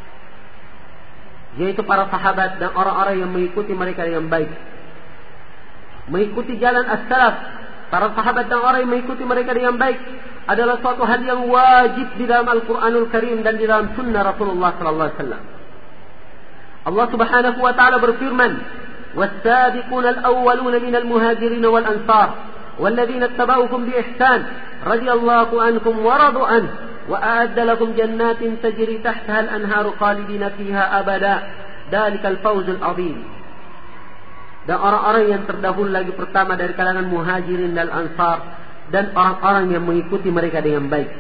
yaitu para sahabat dan orang-orang yang mengikuti mereka dengan baik. Mengikuti jalan as-salaf, para sahabat dan orang yang mengikuti mereka dengan baik adalah suatu hal yang wajib di dalam Al-Quranul Karim dan di dalam Sunnah Rasulullah sallallahu alaihi wasallam. Allah Subhanahu wa taala berfirman, "Was-sabiqun al-awwalun minal muhajirin wal ansar walladzina ittaba'uhum bi ihsan radhiyallahu anhum wa radu an wa a'adda lahum jannatin tajri tahtaha al-anharu khalidina fiha abada dzalikal fawzul 'adzim." Dan orang-orang yang terdahulu lagi pertama dari kalangan muhajirin dan ansar dan orang-orang yang mengikuti mereka dengan baik.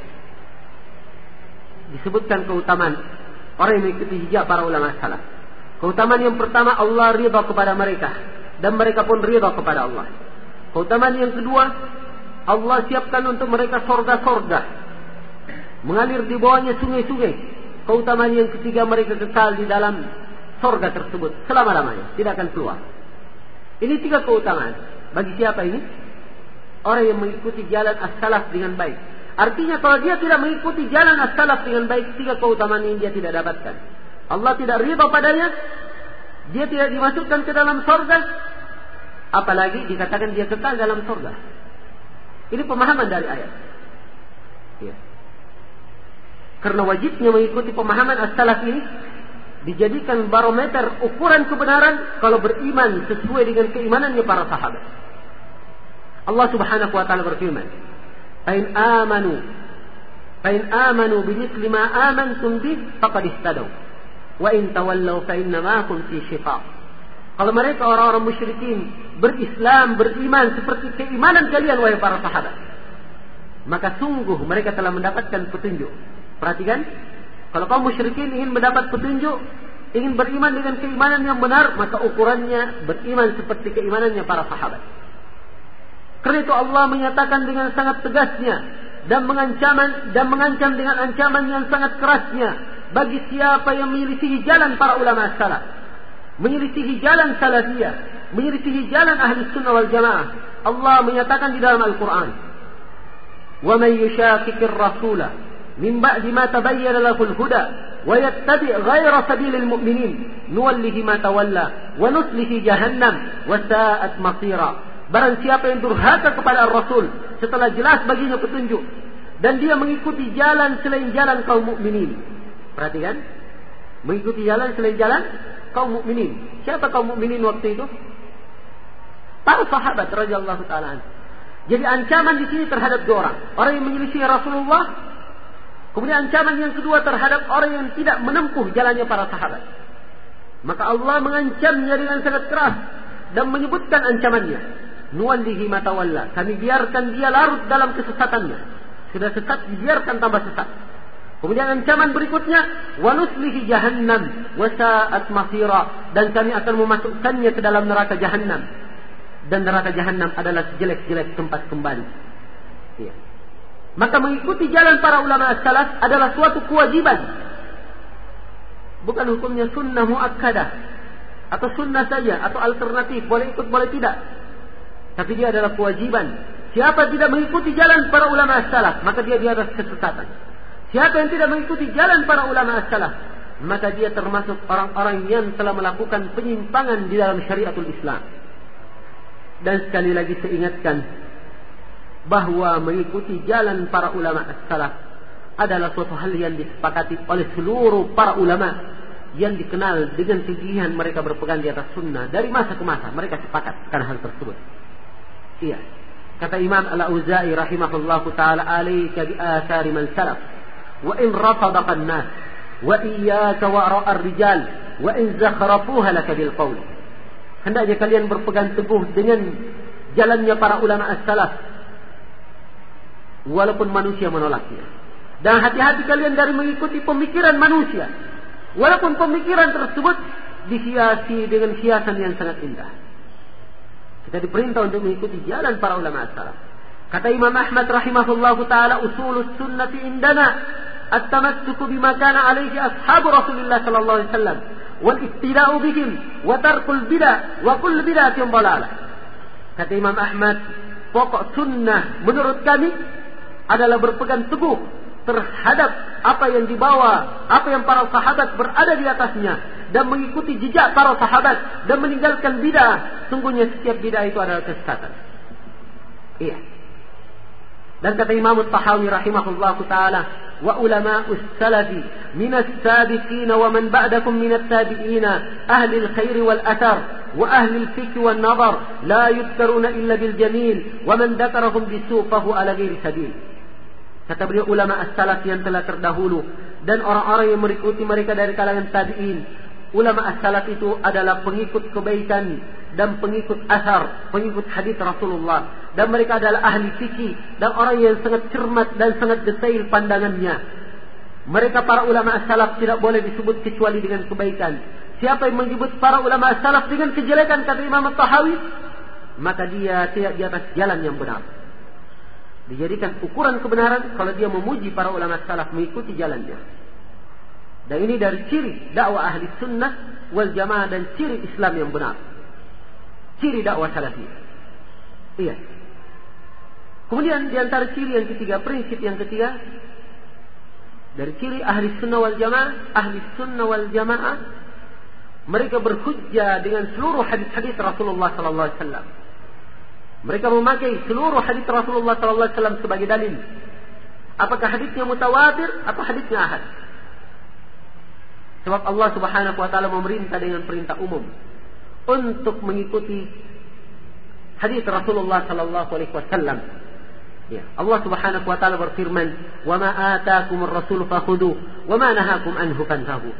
Disebutkan keutamaan orang yang mengikuti jejak para ulama salaf. Keutamaan yang pertama, Allah ridha kepada mereka dan mereka pun ridha kepada Allah. Keutamaan yang kedua, Allah siapkan untuk mereka sorga-sorga, mengalir di bawahnya sungai-sungai. Keutamaan yang ketiga, mereka kekal di dalam sorga tersebut selama-lamanya, tidak akan keluar. Ini tiga keutamaan. Bagi siapa ini? Orang yang mengikuti jalan as-salaf dengan baik. Artinya kalau dia tidak mengikuti jalan as-salaf dengan baik, tiga keutamaan ini dia tidak dapatkan. Allah tidak ridha padanya, dia tidak dimasukkan ke dalam surga, apalagi dikatakan dia kekal dalam surga. Ini pemahaman dari ayat. Ya. Karena wajibnya mengikuti pemahaman as-salaf ini dijadikan barometer ukuran kebenaran kalau beriman sesuai dengan keimanannya para sahabat. Allah Subhanahu wa taala berfirman, "Fa in amanu fa in amanu bimithli ma amantum bih faqad ihtadaw wa in tawallaw fa innama hum fi shiqaq." Kalau mereka orang-orang musyrikin berislam, beriman seperti keimanan kalian wahai para sahabat, maka sungguh mereka telah mendapatkan petunjuk. Perhatikan, kalau kaum musyrikin ingin mendapat petunjuk, ingin beriman dengan keimanan yang benar, maka ukurannya beriman seperti keimanannya para sahabat. Karena itu Allah menyatakan dengan sangat tegasnya dan mengancaman dan mengancam dengan ancaman yang sangat kerasnya bagi siapa yang menyelisihi jalan para ulama salaf, menyelisihi jalan salafiyah, menyelisihi jalan ahli sunnah wal jamaah. Allah menyatakan di dalam Al-Quran, "Wa man yushaqiqir rasula min ba'di ma tabayyana lahul huda wa yattabi' ghayra sabilil mu'minin nuwallihi ma tawalla wa nuslihi jahannam wa sa'at masira." Barang siapa yang durhaka kepada Rasul setelah jelas baginya petunjuk dan dia mengikuti jalan selain jalan kaum mukminin. Perhatikan, mengikuti jalan selain jalan kaum mukminin. Siapa kaum mukminin waktu itu? Para sahabat radhiyallahu taala. Jadi ancaman di sini terhadap dua orang, orang yang menyelisih Rasulullah. Kemudian ancaman yang kedua terhadap orang yang tidak menempuh jalannya para sahabat. Maka Allah mengancamnya dengan sangat keras dan menyebutkan ancamannya. Nuwallihi ma tawalla. Kami biarkan dia larut dalam kesesatannya. Sudah sesat, dibiarkan tambah sesat. Kemudian ancaman berikutnya, wa nuslihi jahannam wa sa'at masira. Dan kami akan memasukkannya ke dalam neraka jahannam. Dan neraka jahannam adalah sejelek-jelek tempat kembali. Ya. Maka mengikuti jalan para ulama as-salaf adalah suatu kewajiban. Bukan hukumnya sunnah muakkadah atau sunnah saja atau alternatif, boleh ikut boleh tidak. Tapi dia adalah kewajiban. Siapa tidak mengikuti jalan para ulama as-salaf, maka dia di atas kesesatan. Siapa yang tidak mengikuti jalan para ulama as-salaf, maka dia termasuk orang-orang yang telah melakukan penyimpangan di dalam syariatul Islam. Dan sekali lagi saya ingatkan, bahwa mengikuti jalan para ulama as-salaf adalah suatu hal yang disepakati oleh seluruh para ulama yang dikenal dengan kegigihan mereka berpegang di atas sunnah dari masa ke masa. Mereka sepakat karena hal tersebut. Iya. Kata Imam Al-Auza'i rahimahullahu ta'ala, alaika bi athari man salaf wa in rafadaka an-nas wa iyyaka wa ra'ar rijal wa in zakhrafuha laka bil qawl. Hendaknya kalian berpegang teguh dengan jalannya para ulama as-salaf walaupun manusia menolaknya. Dan hati-hati kalian dari mengikuti pemikiran manusia walaupun pemikiran tersebut dihiasi dengan hiasan yang sangat indah. Kita diperintah untuk mengikuti jalan para ulama as-salaf. Kata Imam Ahmad rahimahullahu ta'ala, usulus sunnati indana at-tamassuku bima kana alaihi ashabu Rasulillah sallallahu alaihi wasallam wal ittiba'u bihim wa tarkul bid'ah wa kull bid'atin dhalalah. Kata Imam Ahmad, pokok sunnah menurut kami adalah berpegang teguh terhadap apa yang dibawa, apa yang para sahabat berada di atasnya, dan mengikuti jejak para sahabat dan meninggalkan bid'ah. Sungguhnya setiap bid'ah itu adalah kesesatan. Iya. Dan kata Imam At-Tahawi rahimahullah taala, wa ulama'us salafi minas sabiqin wa man ba'dakum minat tabi'ina ahli al-khair wal athar wa ahli al-fiqh wan nazar la yudkaruna illa bil jamil wa man dhakarahum bisu' fa huwa ala ghairi sabil. Kata beliau, ulama as-salaf yang telah terdahulu dan orang-orang yang mengikuti mereka dari kalangan tabi'in. Ulama as-salaf itu adalah pengikut kebaikan dan pengikut asar, pengikut hadis Rasulullah. Dan mereka adalah ahli fikih dan orang yang sangat cermat dan sangat detail pandangannya. Mereka para ulama as-salaf tidak boleh disebut kecuali dengan kebaikan. Siapa yang menyebut para ulama as-salaf dengan kejelekan, kata Imam At-Tahawi, maka dia tidak di atas jalan yang benar. Dijadikan ukuran kebenaran kalau dia memuji para ulama salaf, mengikuti jalannya. Dan ini dari ciri dakwah ahli sunnah wal jamaah dan ciri Islam yang benar. Ciri dakwah salafiyah. Iya. Kemudian di antara ciri yang ketiga, prinsip yang ketiga dari ciri ahli sunnah wal jamaah, ahli sunnah wal jamaah mereka berhujjah dengan seluruh hadis-hadis Rasulullah sallallahu alaihi wasallam. Mereka memakai seluruh hadis Rasulullah sallallahu alaihi wasallam sebagai dalil. Apakah hadisnya mutawatir atau hadisnya ahad? Sebab Allah Subhanahu wa taala memerintah dengan perintah umum untuk mengikuti hadis Rasulullah sallallahu alaihi wasallam. Ya, Allah Subhanahu wa taala berfirman, "Wa ma ataakumur rasul fakhudhu wa ma nahakum anhu fantahu."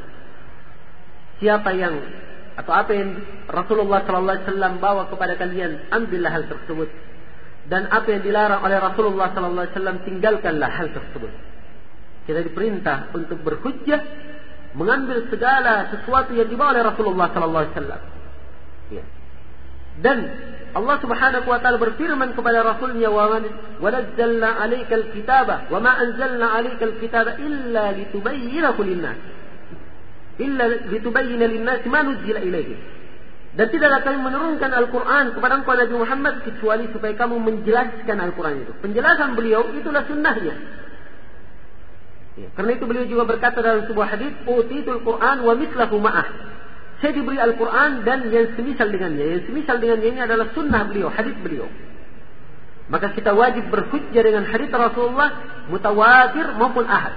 Siapa yang atau apa yang Rasulullah sallallahu alaihi wasallam bawa kepada kalian, ambillah hal tersebut. Dan apa yang dilarang oleh Rasulullah sallallahu alaihi wasallam, tinggalkanlah hal tersebut. Kita diperintah untuk berhujjah, mengambil segala sesuatu yang dibawa oleh Rasulullah sallallahu alaihi wasallam. Ya. Dan Allah Subhanahu wa taala berfirman kepada Rasulnya, "Wa nazzalna 'alaikal kitaba wa ma anzalna 'alaikal kitaba illa litubayyinahu lin-nas." Illa litubayyina lin-nas ma nuzila ilaihim. Dan tidaklah kami menurunkan Al-Quran kepada engkau Nabi Muhammad kecuali supaya kamu menjelaskan Al-Quran itu. Penjelasan beliau itulah sunnahnya. Ya, karena itu beliau juga berkata dalam sebuah hadis, "Utitul Quran wa mithlahu ma'ah." Saya diberi Al-Quran dan yang semisal dengannya. Yang semisal dengannya ini adalah sunnah beliau, hadis beliau. Maka kita wajib berhujjah dengan hadis Rasulullah, mutawatir maupun ahad.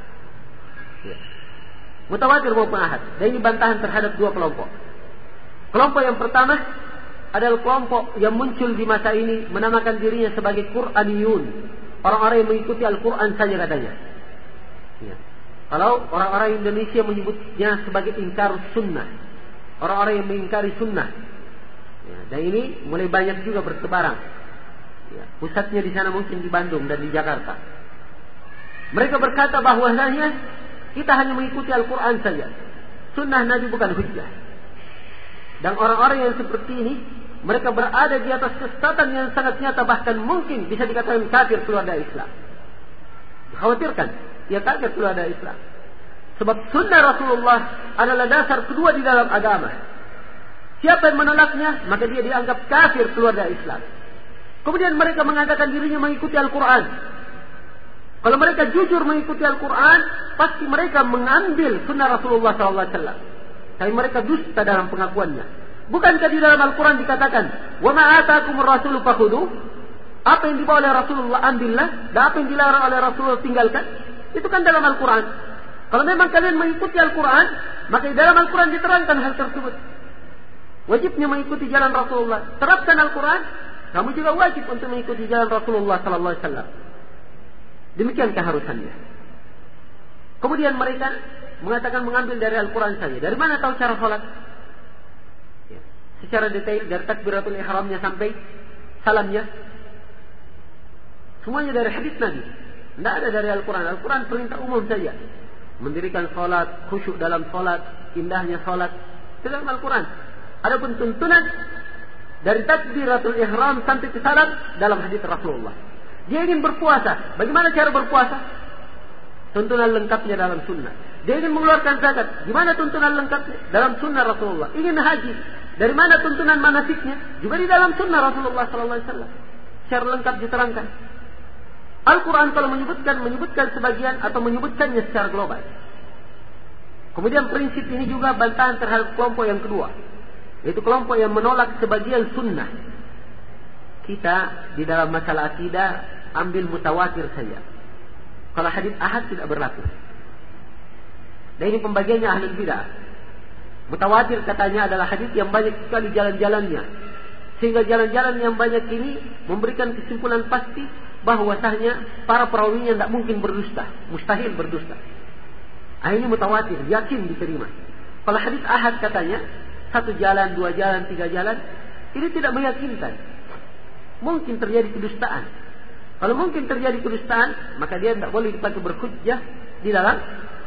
Ya. Mutawatir maupun ahad. Dan ini bantahan terhadap dua kelompok. Kelompok yang pertama adalah kelompok yang muncul di masa ini, menamakan dirinya sebagai Qur'aniyun. Orang-orang yang mengikuti Al-Quran saja katanya. Ya. Kalau orang-orang Indonesia menyebutnya sebagai ingkar sunnah, orang-orang yang mengingkari sunnah. Ya. Dan ini mulai banyak juga bertebaran. Ya. Pusatnya di sana mungkin di Bandung dan di Jakarta. Mereka berkata bahwasanya kita hanya mengikuti Al-Quran saja. Sunnah Nabi bukan hujjah. Dan orang-orang yang seperti ini, mereka berada di atas kesesatan yang sangat nyata, bahkan mungkin bisa dikatakan kafir keluar dari Islam. Dikhawatirkan, dia kafir keluar dari Islam. Sebab sunnah Rasulullah adalah dasar kedua di dalam agama. Siapa yang menolaknya, maka dia dianggap kafir keluar dari Islam. Kemudian mereka mengatakan dirinya mengikuti Al-Quran. Kalau mereka jujur mengikuti Al-Quran, pasti mereka mengambil sunnah Rasulullah sallallahu alaihi wasallam. Tapi mereka dusta dalam pengakuannya. Bukankah di dalam Al-Quran dikatakan, "Wa ma ataakumur rasulu fakhudhu"? Apa yang dibawa oleh Rasulullah ambillah, dan apa yang dilarang oleh Rasulullah tinggalkan. Itu kan dalam Al-Quran. Kalau memang kalian mengikuti Al-Quran, maka di dalam Al-Quran diterangkan hal tersebut. Wajibnya mengikuti jalan Rasulullah. Terapkan Al-Quran, kamu juga wajib untuk mengikuti jalan Rasulullah sallallahu alaihi wasallam. Demikian keharusannya. Kemudian mereka mengatakan mengambil dari Al-Quran saja. Dari mana tahu cara salat? Ya. Secara detail dari takbiratul ihramnya sampai salamnya. Semuanya dari hadis Nabi. Tidak ada dari Al-Quran. Al-Quran perintah umum saja. Mendirikan salat, khusyuk dalam salat, indahnya salat. Itu dalam Al-Quran. Adapun tuntunan dari takbiratul ihram sampai ke salam dalam hadis Rasulullah. Dia ingin berpuasa. Bagaimana cara berpuasa? Tuntunan lengkapnya dalam sunnah. Dia ingin mengeluarkan zakat. Gimana tuntunan lengkapnya? Dalam sunnah Rasulullah. Ingin haji. Dari mana tuntunan manasiknya? Juga di dalam sunnah Rasulullah sallallahu alaihi wasallam. Secara lengkap diterangkan. Al-Quran kalau menyebutkan, menyebutkan sebagian atau menyebutkannya secara global. Kemudian prinsip ini juga bantahan terhadap kelompok yang kedua. Yaitu kelompok yang menolak sebagian sunnah. Kita di dalam masalah akidah ambil mutawatir saja. Kalau hadis ahad tidak berlaku. Dan ini pembagiannya ahlul bidah. Mutawatir katanya adalah hadis yang banyak sekali jalan-jalannya. Sehingga jalan-jalan yang banyak ini memberikan kesimpulan pasti bahwasanya para perawinya tidak mungkin berdusta, mustahil berdusta. Akhirnya mutawatir, yakin diterima. Kalau hadis ahad katanya satu jalan, dua jalan, tiga jalan, ini tidak meyakinkan. Mungkin terjadi kedustaan. Kalau mungkin terjadi kedustaan, maka dia tidak boleh dipakai berhujjah di dalam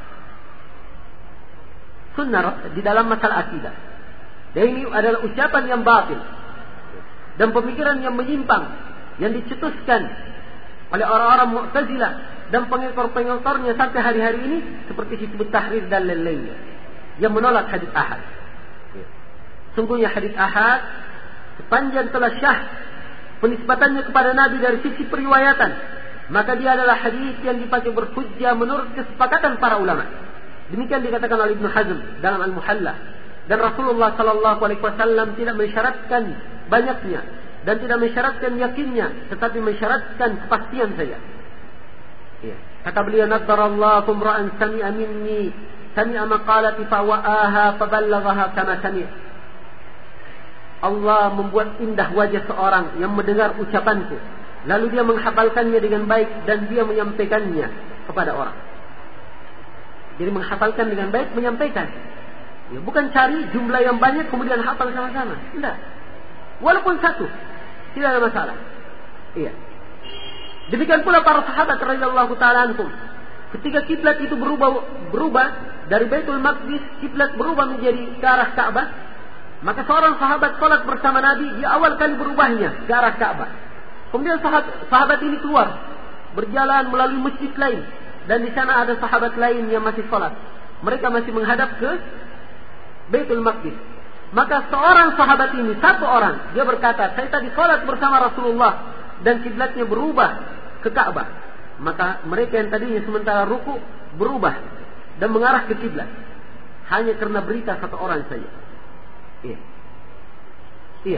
sunnah, di dalam masalah akidah. Dan ini adalah ucapan yang batil dan pemikiran yang menyimpang yang dicetuskan oleh orang-orang Mu'tazilah dan pengekor-pengekornya sampai hari-hari ini seperti Hizbut Tahrir dan lain-lainnya yang menolak hadis ahad. Sungguhnya hadis ahad sepanjang telah syah penisbatannya kepada Nabi dari sisi periwayatan, maka dia adalah hadis yang dipakai berhujjah menurut kesepakatan para ulama. Demikian dikatakan oleh Ibnu Hazm dalam Al-Muhalla. Dan Rasulullah sallallahu alaihi wasallam tidak mensyaratkan banyaknya dan tidak mensyaratkan yakinnya, tetapi mensyaratkan kepastian saja. Ya. Kata beliau, "Nadarallahu imra'an sami'a minni, sami'a maqalati fa wa'aha fa ballaghaha kama sami'." Allah membuat indah wajah seorang yang mendengar ucapanku, lalu dia menghafalkannya dengan baik dan dia menyampaikannya kepada orang. Jadi menghafalkan dengan baik, menyampaikan. Ya, bukan cari jumlah yang banyak kemudian hafal sama-sama. Tidak. Walaupun satu, tidak ada masalah. Iya. Demikian pula para sahabat radhiyallahu ta'ala anhum. Ketika kiblat itu berubah berubah dari Baitul Maqdis, kiblat berubah menjadi ke arah Ka'bah, maka seorang sahabat salat bersama Nabi di awal kali berubahnya ke arah Ka'bah. Kemudian sahabat, sahabat ini keluar, berjalan melalui masjid lain, dan di sana ada sahabat lain yang masih salat. Mereka masih menghadap ke Baitul Maqdis. Maka seorang sahabat ini, satu orang, dia berkata, saya tadi salat bersama Rasulullah dan kiblatnya berubah ke Ka'bah. Maka mereka yang tadinya sementara ruku berubah dan mengarah ke kiblat hanya karena berita satu orang saja. Iya. Iya.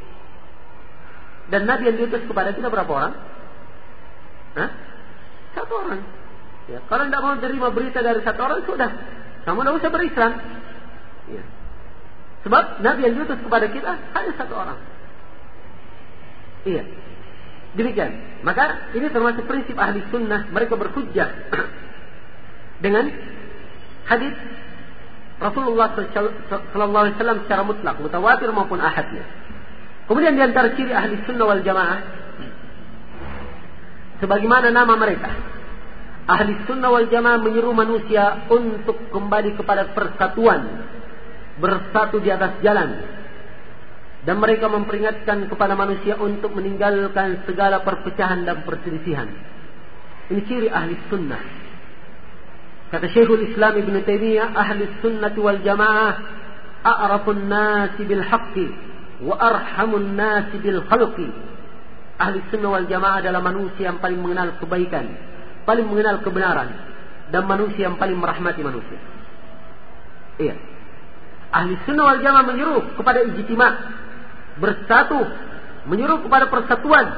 Dan Nabi yang diutus kepada kita berapa orang? Hah? Satu orang. Ya, kalau tidak mau terima berita dari satu orang, sudah, kamu tidak usah berislam. Ya. Sebab Nabi yang diutus kepada kita hanya satu orang. Iya. Demikian. Maka ini termasuk prinsip ahli sunnah. Mereka berhujjah dengan hadis Rasulullah sallallahu alaihi wasallam secara mutlak, mutawatir maupun ahadnya. Kemudian di antara ciri ahli sunnah wal jamaah, sebagaimana nama mereka, ahli sunnah wal jamaah menyeru manusia untuk kembali kepada persatuan, bersatu di atas jalan, dan mereka memperingatkan kepada manusia untuk meninggalkan segala perpecahan dan perselisihan. Ini ciri ahli sunnah. Kata Syekhul Islam Ibn Taimiyah, ahli sunnah wal jamaah a'rafun nasi bil haqqi wa arhamun nasi bil khalqi. Ahli sunnah wal jamaah adalah manusia yang paling mengenal kebaikan, paling mengenal kebenaran, dan manusia yang paling merahmati manusia. Iya. Ahli sunnah wal jamaah menyeru kepada ijtima', bersatu, menyeru kepada persatuan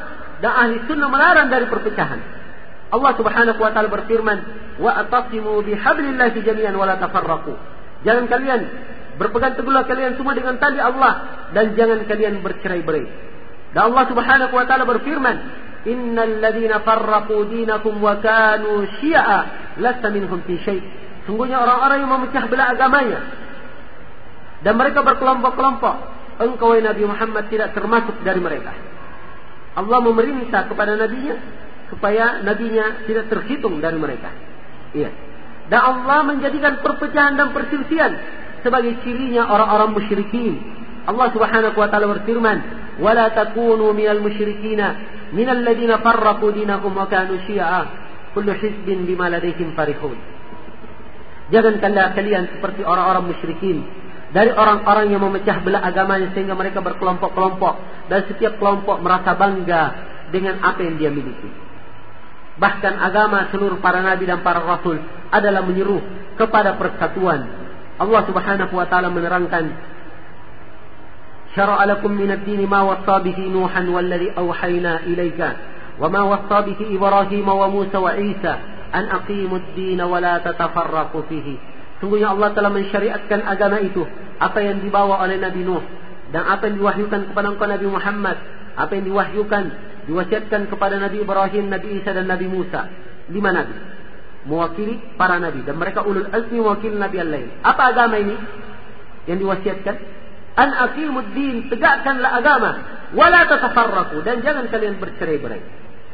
dan ahli sunnah melarang dari perpecahan. Allah Subhanahu wa taala berfirman, "Wa atasimu bihablillahi jami'an wa la tafarraqu." Jangan kalian berpegang teguhlah kalian semua dengan tali Allah dan jangan kalian bercerai-berai. Dan Allah Subhanahu wa taala berfirman, "Innal ladzina farraqu dinakum wa kanu syi'a lasta minhum fi syai'." Sungguhnya orang-orang yang memecah belah agamanya dan mereka berkelompok-kelompok, engkau wahai Nabi Muhammad tidak termasuk dari mereka. Allah memerintah kepada nabinya supaya nabinya tidak terhitung dari mereka. Iya. Dan Allah menjadikan perpecahan dan perselisihan sebagai cirinya orang-orang musyrikin. Allah Subhanahu wa taala berfirman, "Wala takunu minal musyrikina minal ladzina farraqu dinahum wa kanu syi'a kullu hizbin bima ladaihim farihun." Janganlah kalian seperti orang-orang musyrikin, dari orang-orang yang memecah belah agamanya sehingga mereka berkelompok-kelompok dan setiap kelompok merasa bangga dengan apa yang dia miliki. Bahkan agama seluruh para nabi dan para rasul adalah menyeru kepada persatuan. Allah Subhanahu wa taala menerangkan, "Syara'a lakum minad dini ma wassa bihi Nuhan walladzi awhayna ilaika wa ma wassa bihi Ibrahim wa Musa wa Isa an aqimud din wa la tatafarraqu fihi." Sungguhnya Allah telah mensyariatkan agama itu, apa yang dibawa oleh Nabi Nuh dan apa yang diwahyukan kepada engkau Nabi Muhammad, apa yang diwahyukan, diwasiatkan kepada Nabi Ibrahim, Nabi Isa dan Nabi Musa. Lima nabi mewakili para nabi dan mereka ulul azmi mewakili nabi yang lain. Apa agama ini yang diwasiatkan? An aqimud din, tegakkanlah agama, wala tatafarraqu, dan jangan kalian bercerai-berai.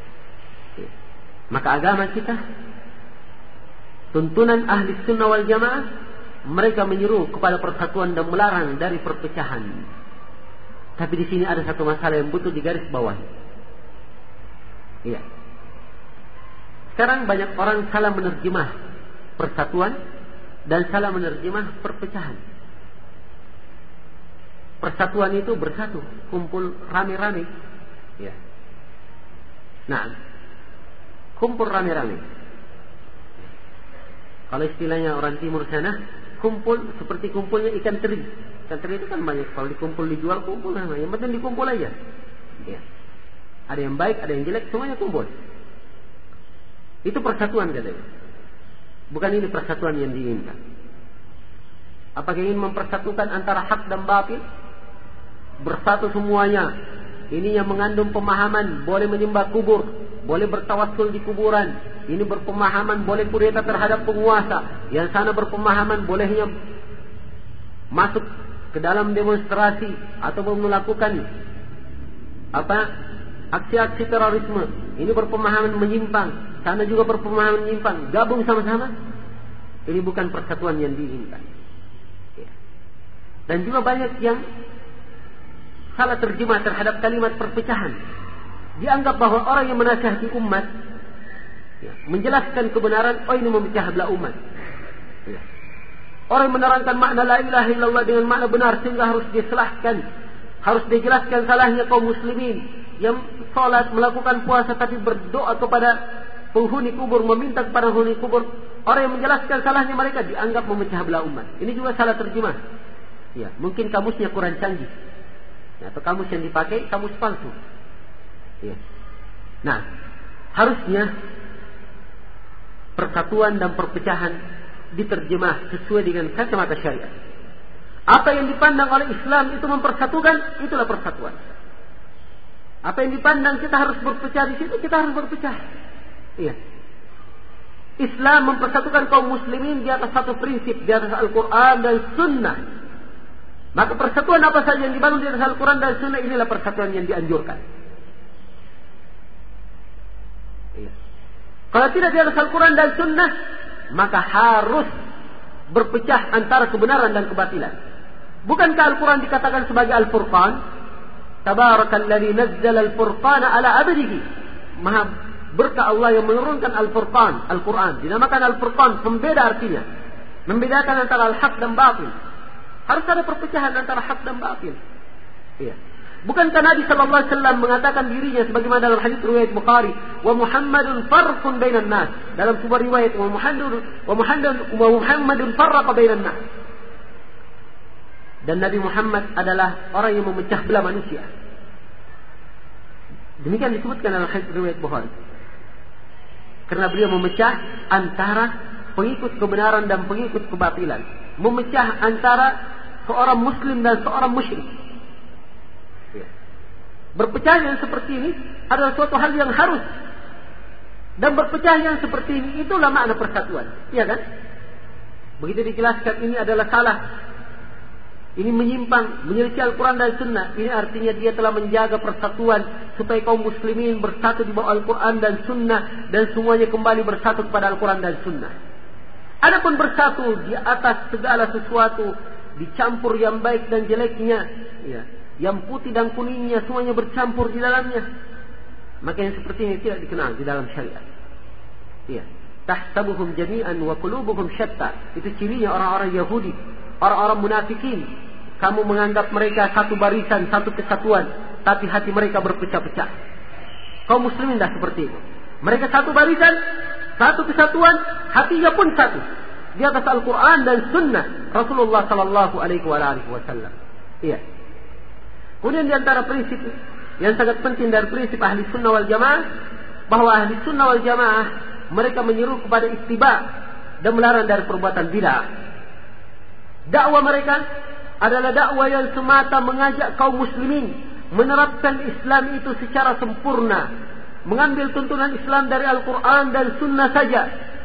Maka agama kita, tuntunan ahli sunnah wal jamaah, mereka menyeru kepada persatuan dan melarang dari perpecahan. Tapi di sini ada satu masalah yang butuh digaris bawahi. Iya. Sekarang banyak orang salah menerjemah persatuan dan salah menerjemah perpecahan. Persatuan itu bersatu, kumpul rame-rame. Ya. Nah, kumpul rame-rame. Kalau istilahnya orang timur sana, kumpul seperti kumpulnya ikan teri. Ikan teri itu kan banyak. Kalau dikumpul dijual, kumpul namanya. Yang penting dikumpul aja. Ya. Ada yang baik, ada yang jelek, semuanya kumpul. Itu persatuan katanya. Bukan ini persatuan yang diinginkan. Apakah ingin mempersatukan antara hak dan batil? Bersatu semuanya. Ini yang mengandung pemahaman boleh menyembah kubur, boleh bertawassul di kuburan. Ini berpemahaman boleh kudeta terhadap penguasa. Yang sana berpemahaman bolehnya masuk ke dalam demonstrasi atau melakukan apa aksi-aksi terorisme. Ini berpemahaman menyimpang. Sana juga berpemahaman menyimpang. Gabung sama-sama. Ini bukan persatuan yang diinginkan. Dan juga banyak yang salah terjemah terhadap kalimat perpecahan. Dianggap bahwa orang yang menasihati umat, ya, menjelaskan kebenaran, oh ini memecah belah umat. Ya. Orang yang menerangkan makna la ilaha illallah dengan makna benar sehingga harus diselahkan, harus dijelaskan salahnya kaum muslimin yang salat, melakukan puasa tapi berdoa kepada penghuni kubur, meminta kepada penghuni kubur. Orang yang menjelaskan salahnya mereka dianggap memecah belah umat. Ini juga salah terjemah. Ya, mungkin kamusnya kurang canggih. Ya, atau kamus yang dipakai kamus palsu. Ya. Nah, harusnya persatuan dan perpecahan diterjemah sesuai dengan kacamata syariat. Apa yang dipandang oleh Islam itu mempersatukan, itulah persatuan. Apa yang dipandang kita harus berpecah di situ, kita harus berpecah. Iya. Islam mempersatukan kaum muslimin di atas satu prinsip, di atas Al-Quran dan Sunnah. Maka persatuan apa saja yang dibangun di atas Al-Quran dan Sunnah, inilah persatuan yang dianjurkan. Iya. Kalau tidak di atas Al-Quran dan Sunnah, maka harus berpecah antara kebenaran dan kebatilan. Bukankah Al-Quran dikatakan sebagai Al-Furqan? Tabarakalladzi nazzala al-furqana ala 'abdihi. Maha berkah Allah yang menurunkan Al-Furqan, Al-Quran. Dinamakan Al-Furqan, pembeda artinya. Membedakan antara al-haq dan batil. Harus ada perpecahan antara hak dan batil. Iya. Bukankah Nabi sallallahu alaihi wasallam mengatakan dirinya sebagaimana dalam hadis riwayat Bukhari, "Wa Muhammadun farqun bainan nas." Dalam sebuah riwayat, "Wa Muhammadun wa Muhammadun wa Muhammadun farraqa bainan nas." Dan Nabi Muhammad adalah orang yang memecah belah manusia. Demikian disebutkan dalam hadis riwayat Bukhari. Karena beliau memecah antara pengikut kebenaran dan pengikut kebatilan, memecah antara seorang muslim dan seorang musyrik. Ya. Berpecah yang seperti ini adalah suatu hal yang harus, dan berpecah yang seperti ini itulah makna persatuan, iya kan? Begitu dijelaskan ini adalah salah, ini menyimpang, menyelisih Al-Quran dan Sunnah, ini artinya dia telah menjaga persatuan supaya kaum muslimin bersatu di bawah Al-Quran dan Sunnah, dan semuanya kembali bersatu kepada Al-Quran dan Sunnah. Adapun bersatu di atas segala sesuatu, dicampur yang baik dan jeleknya, ya, yang putih dan kuningnya semuanya bercampur di dalamnya, maka yang seperti ini tidak dikenal di dalam syariat. Ya. Tahsabuhum jami'an wa qulubuhum syatta. Itu cirinya orang-orang Yahudi, orang-orang munafikin. Kamu menganggap mereka satu barisan, satu kesatuan, tapi hati mereka berpecah-pecah. Kaum muslimin dah seperti itu. Mereka satu barisan, satu kesatuan, hatinya pun satu di atas Al-Quran dan Sunnah Rasulullah Sallallahu Alaihi Wasallam. Iya. Kemudian di antara prinsip yang sangat penting dari prinsip ahli sunnah wal jamaah, bahwa ahli sunnah wal jamaah mereka menyeru kepada ittiba dan melarang dari perbuatan bid'ah. Dakwah mereka adalah dakwah yang semata mengajak kaum muslimin menerapkan Islam itu secara sempurna, mengambil tuntunan Islam dari Al-Quran dan Sunnah saja,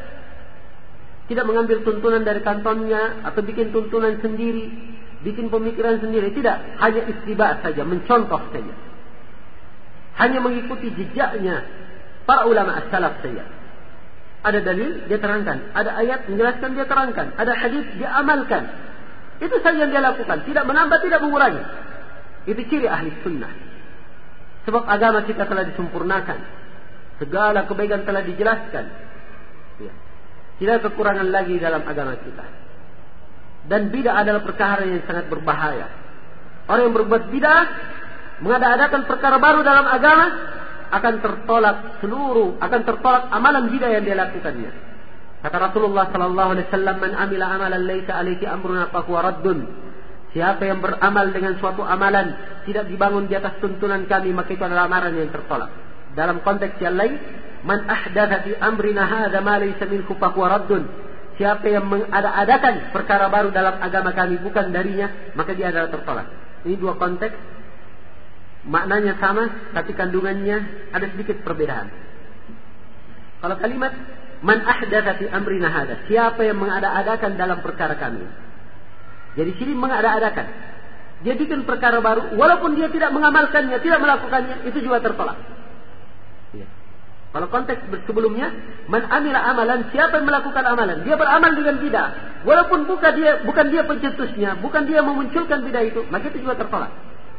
tidak mengambil tuntunan dari kantonnya atau bikin tuntunan sendiri, bikin pemikiran sendiri. Tidak, hanya ittiba saja, mencontoh saja, hanya mengikuti jejaknya para ulama as-salaf saja. Ada dalil, dia terangkan. Ada ayat menjelaskan, dia terangkan. Ada hadis, dia amalkan. Itu saja yang dia lakukan. Tidak menambah, tidak mengurangi. Itu ciri ahli sunnah. Sebab agama kita telah disempurnakan. Segala kebaikan telah dijelaskan. Ya. Tidak kekurangan lagi dalam agama kita. Dan bid'ah adalah perkara yang sangat berbahaya. Orang yang berbuat bid'ah, mengada-adakan perkara baru dalam agama, akan tertolak seluruh, akan tertolak amalan bid'ah yang dia lakukannya. Kata Rasulullah sallallahu alaihi wasallam, "Man amila amalan laisa alaihi amruna fahuwa raddun." Siapa yang beramal dengan suatu amalan tidak dibangun di atas tuntunan kami, maka itu adalah amalan yang tertolak. Dalam konteks yang lain, "Man ahdatsa fi amrina hadza ma laysa minhu fahuwa raddun." Siapa yang mengada-adakan perkara baru dalam agama kami bukan darinya, maka dia adalah tertolak. Ini dua konteks. Maknanya sama, tapi kandungannya ada sedikit perbedaan. Kalau kalimat man ahdatsa fi amrina hadza, siapa yang mengada-adakan dalam perkara kami. Jadi sini mengada-adakan. Dia bikin perkara baru, walaupun dia tidak mengamalkannya, tidak melakukannya, itu juga tertolak. Ya. Kalau konteks sebelumnya, man amila amalan, siapa yang melakukan amalan, dia beramal dengan bid'ah, walaupun bukan dia bukan dia pencetusnya, bukan dia memunculkan bid'ah itu, maka itu juga tertolak.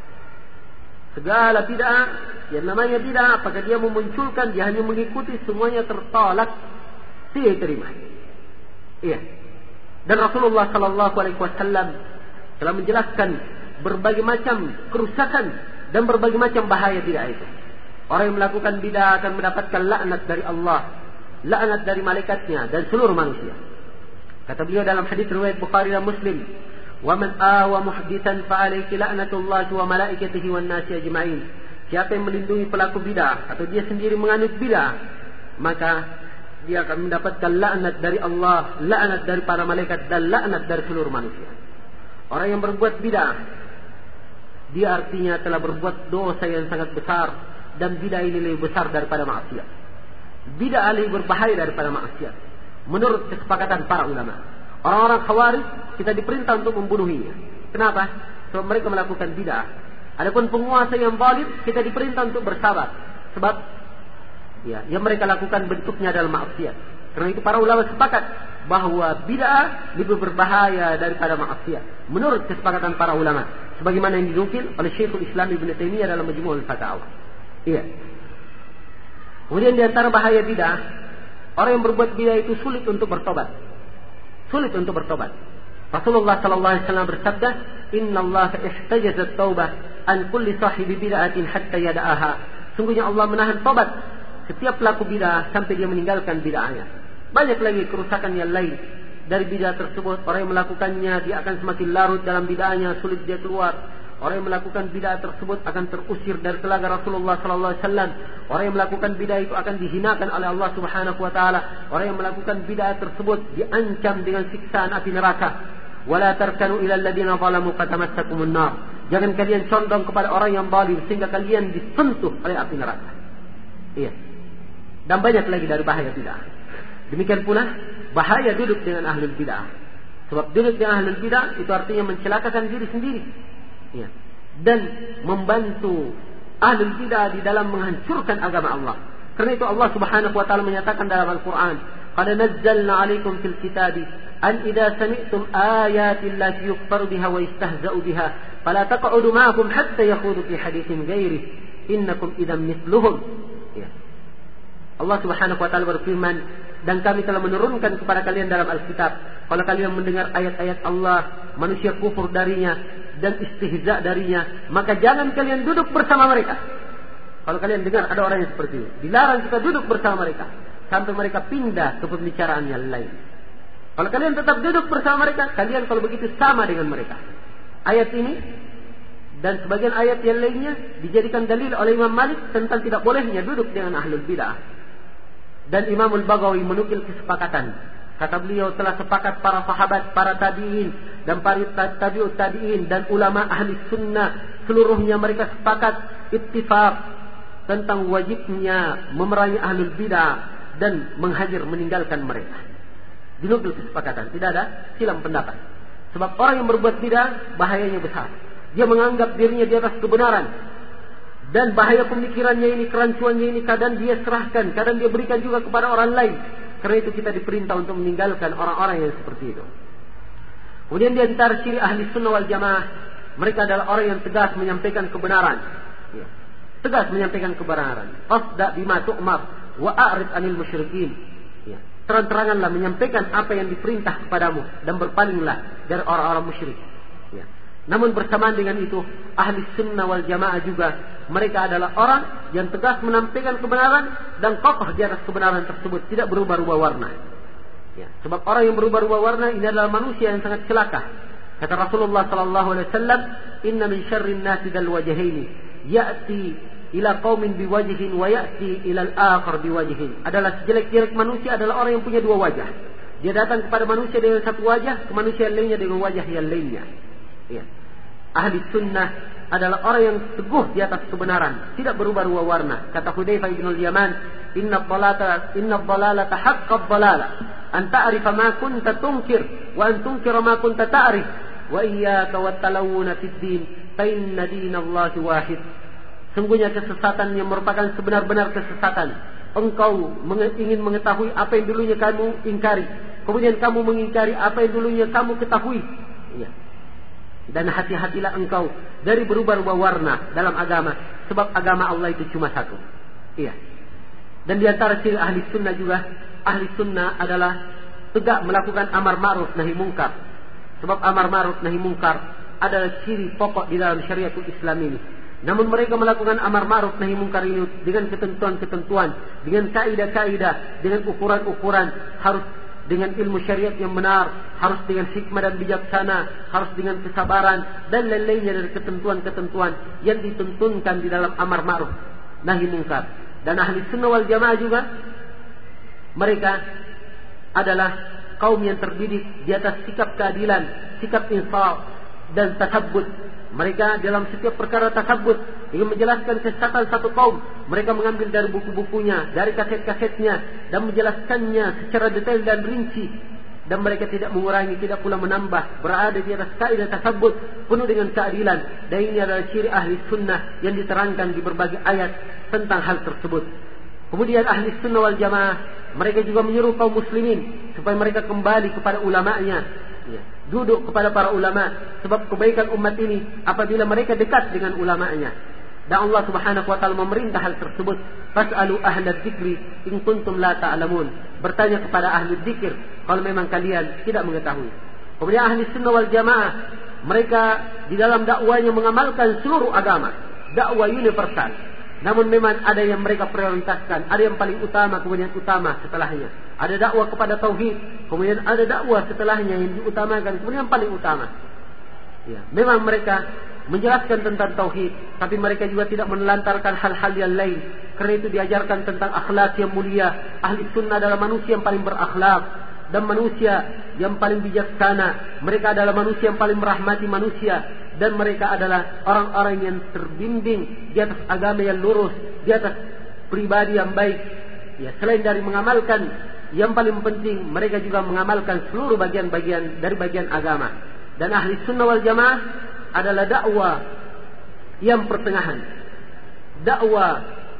Segala bid'ah, yang namanya bid'ah, apakah dia memunculkan, dia hanya mengikuti, semuanya tertolak, tidak diterima. Iya. Dan Rasulullah Sallallahu Alaihi Wasallam telah menjelaskan berbagai macam kerusakan dan berbagai macam bahaya bid'ah itu. Orang yang melakukan bid'ah akan mendapatkan laknat dari Allah, laknat dari malaikatnya dan seluruh manusia. Kata beliau dalam hadis riwayat Bukhari dan Muslim, "Waman awa muhditsan fa alayhi la'natullahi wa malaikatihi wan nasi ajma'in." Siapa yang melindungi pelaku bid'ah atau dia sendiri menganut bid'ah, maka dia akan mendapatkan laknat dari Allah, laknat dari para malaikat dan laknat dari seluruh manusia. Orang yang berbuat bid'ah, dia artinya telah berbuat dosa yang sangat besar, dan bid'ah ini lebih besar daripada maksiat. Bid'ah lebih berbahaya daripada maksiat menurut kesepakatan para ulama. Orang-orang Khawarij kita diperintah untuk membunuhinya. Kenapa? Sebab mereka melakukan bid'ah. Adapun penguasa yang zalim kita diperintah untuk bersabar. Sebab ya, yang mereka lakukan bentuknya adalah maksiat. Karena itu para ulama sepakat bahwa bid'ah lebih berbahaya daripada maksiat menurut kesepakatan para ulama. Sebagaimana yang dinukil oleh Syekhul Islam Ibnu Taimiyah dalam Majmu'ul Fatawa. Iya. Kemudian di antara bahaya bid'ah, orang yang berbuat bid'ah itu sulit untuk bertobat. Sulit untuk bertobat. Rasulullah sallallahu alaihi wasallam bersabda, "Innallaha ihtajaza at-taubah an kulli sahibi bid'atin hatta yada'aha." Sungguhnya Allah menahan tobat setiap pelaku bid'ah sampai dia meninggalkan bid'ahnya. Banyak lagi kerusakan yang lain dari bid'ah tersebut. Orang yang melakukannya dia akan semakin larut dalam bid'ahnya, sulit dia keluar. Orang yang melakukan bid'ah tersebut akan terusir dari telaga Rasulullah sallallahu alaihi wasallam. Orang yang melakukan bid'ah itu akan dihinakan oleh Allah Subhanahu wa taala. Orang yang melakukan bid'ah tersebut diancam dengan siksaan api neraka. Wala tarkanu ila alladziina zalamu fatamassakumun nar. Jangan kalian condong kepada orang yang zalim sehingga kalian disentuh oleh api neraka. Iya. Dan banyak lagi dari bahaya bid'ah. Demikian pula bahaya duduk dengan ahlul bid'ah. Sebab duduk dengan ahlul bid'ah itu artinya mencelakakan diri sendiri. Ya. Dan membantu ahlul bid'ah di dalam menghancurkan agama Allah. Karena itu Allah Subhanahu wa taala menyatakan dalam Al-Qur'an, "Qad nazzalna 'alaikum fil kitabi an idza sami'tum ayati allati yukfaru biha wa yastahza'u biha fala taq'udu ma'ahum hatta yakhudu fi haditsin ghairihi innakum idzan mithluhum." Ya. Allah Subhanahu wa taala berfirman, dan kami telah menurunkan kepada kalian dalam Alkitab, kalau kalian mendengar ayat-ayat Allah, manusia kufur darinya dan istihza darinya, maka jangan kalian duduk bersama mereka. Kalau kalian dengar ada orang yang seperti itu, dilarang kita duduk bersama mereka sampai mereka pindah ke pembicaraan yang lain. Kalau kalian tetap duduk bersama mereka, kalian kalau begitu sama dengan mereka. Ayat ini dan sebagian ayat yang lainnya dijadikan dalil oleh Imam Malik tentang tidak bolehnya duduk dengan ahlul bid'ah. Dan Imam Al-Baghawi menukil kesepakatan. Kata beliau, telah sepakat para sahabat, para tabi'in dan para tabi'ut tabi'in dan ulama ahli sunnah, seluruhnya mereka sepakat ittifaq tentang wajibnya memerangi ahlul bid'ah dan menghajar, meninggalkan mereka. Dinukil kesepakatan, tidak ada silang pendapat. Sebab orang yang berbuat bid'ah bahayanya besar. Dia menganggap dirinya di atas kebenaran. Dan bahaya pemikirannya ini, kerancuannya ini, kadang dia serahkan, kadang dia berikan juga kepada orang lain. Karena itu kita diperintah untuk meninggalkan orang-orang yang seperti itu. Kemudian di antara ciri ahli sunnah wal jamaah, mereka adalah orang yang tegas menyampaikan kebenaran. Ya. Tegas menyampaikan kebenaran. Fasda bima tu'mar wa a'rid anil musyrikin. Ya. Terang-teranganlah menyampaikan apa yang diperintah kepadamu dan berpalinglah dari orang-orang musyrik. Ya. Namun bersamaan dengan itu, ahli sunnah wal jamaah juga mereka adalah orang yang tegas menampilkan kebenaran dan kokoh di atas kebenaran tersebut, tidak berubah-ubah warna. Ya, sebab orang yang berubah-ubah warna ini adalah manusia yang sangat celaka. Kata Rasulullah sallallahu alaihi wasallam, "Inna min syarrin nasi dal wajhaini, ya'ti ila qaumin biwajhin wa ya'ti ila al-akhar biwajhin." Adalah sejelek-jelek manusia adalah orang yang punya dua wajah. Dia datang kepada manusia dengan satu wajah, ke manusia yang lainnya dengan wajah yang lainnya. Ya. Ahli sunnah adalah orang yang teguh di atas kebenaran, tidak berubah-ubah warna. Kata Hudzaifah bin al-Yaman, "Inna dhalata inna dhalalata haqqad dhalala, an ta'rifa ma kunta tunkir wa an tunkira ma kunta ta'rif, wa iyyaka wat talawuna fid din, fa inna dinallahi wahid." Sungguhnya kesesatan yang merupakan sebenar-benar kesesatan. Engkau ingin mengetahui apa yang dulunya kamu ingkari, kemudian kamu mengingkari apa yang dulunya kamu ketahui. Ya. Dan hati-hatilah engkau dari berubah-ubah warna dalam agama, sebab agama Allah itu cuma satu. Iya. Dan di antara ciri ahli sunnah juga, ahli sunnah adalah tegak melakukan amar ma'ruf nahi mungkar. Sebab amar ma'ruf nahi mungkar adalah ciri pokok di dalam syariatul Islam ini. Namun mereka melakukan amar ma'ruf nahi mungkar ini dengan ketentuan-ketentuan, dengan kaidah-kaidah, dengan ukuran-ukuran, harus dengan ilmu syariat yang benar, harus dengan hikmah dan bijaksana, harus dengan kesabaran dan lain-lainnya dari ketentuan-ketentuan yang ditentukan di dalam amar ma'ruf nahi mungkar. Dan ahli sunnah wal jamaah juga mereka adalah kaum yang terdidik di atas sikap keadilan, sikap insaf dan tasabbut. Mereka dalam setiap perkara tasabbut ingin menjelaskan kesesatan satu kaum, mereka mengambil dari buku-bukunya, dari kaset-kasetnya dan menjelaskannya secara detail dan rinci, dan mereka tidak mengurangi, tidak pula menambah, berada di atas kaidah tasabbut penuh dengan keadilan. Dan ini adalah ciri ahli sunnah yang diterangkan di berbagai ayat tentang hal tersebut. Kemudian ahli sunnah wal jamaah mereka juga menyuruh kaum muslimin supaya mereka kembali kepada ulama'nya, ya, duduk kepada para ulama, sebab kebaikan umat ini apabila mereka dekat dengan ulama'nya. Dan Allah Subhanahu wa taala memerintah hal tersebut, fas'alu ahla dzikri in kuntum la ta'lamun. Bertanya kepada ahli dzikir kalau memang kalian tidak mengetahui. Kemudian ahli sunnah wal jamaah mereka di dalam dakwanya mengamalkan seluruh agama, dakwah universal. Namun memang ada yang mereka prioritaskan, ada yang paling utama kemudian utama setelahnya. Ada dakwah kepada tauhid, kemudian ada dakwah setelahnya yang diutamakan, kemudian paling utama. Ya, memang mereka menjelaskan tentang tauhid, tapi mereka juga tidak menelantarkan hal-hal yang lain. Karena itu diajarkan tentang akhlak yang mulia. Ahli sunnah adalah manusia yang paling berakhlak dan manusia yang paling bijaksana. Mereka adalah manusia yang paling merahmati manusia, dan mereka adalah orang-orang yang terbimbing di atas agama yang lurus, di atas pribadi yang baik. Ya, selain dari mengamalkan yang paling penting, mereka juga mengamalkan seluruh bagian-bagian dari bagian agama. Dan ahli sunnah wal jamaah adalah dakwah yang pertengahan, dakwah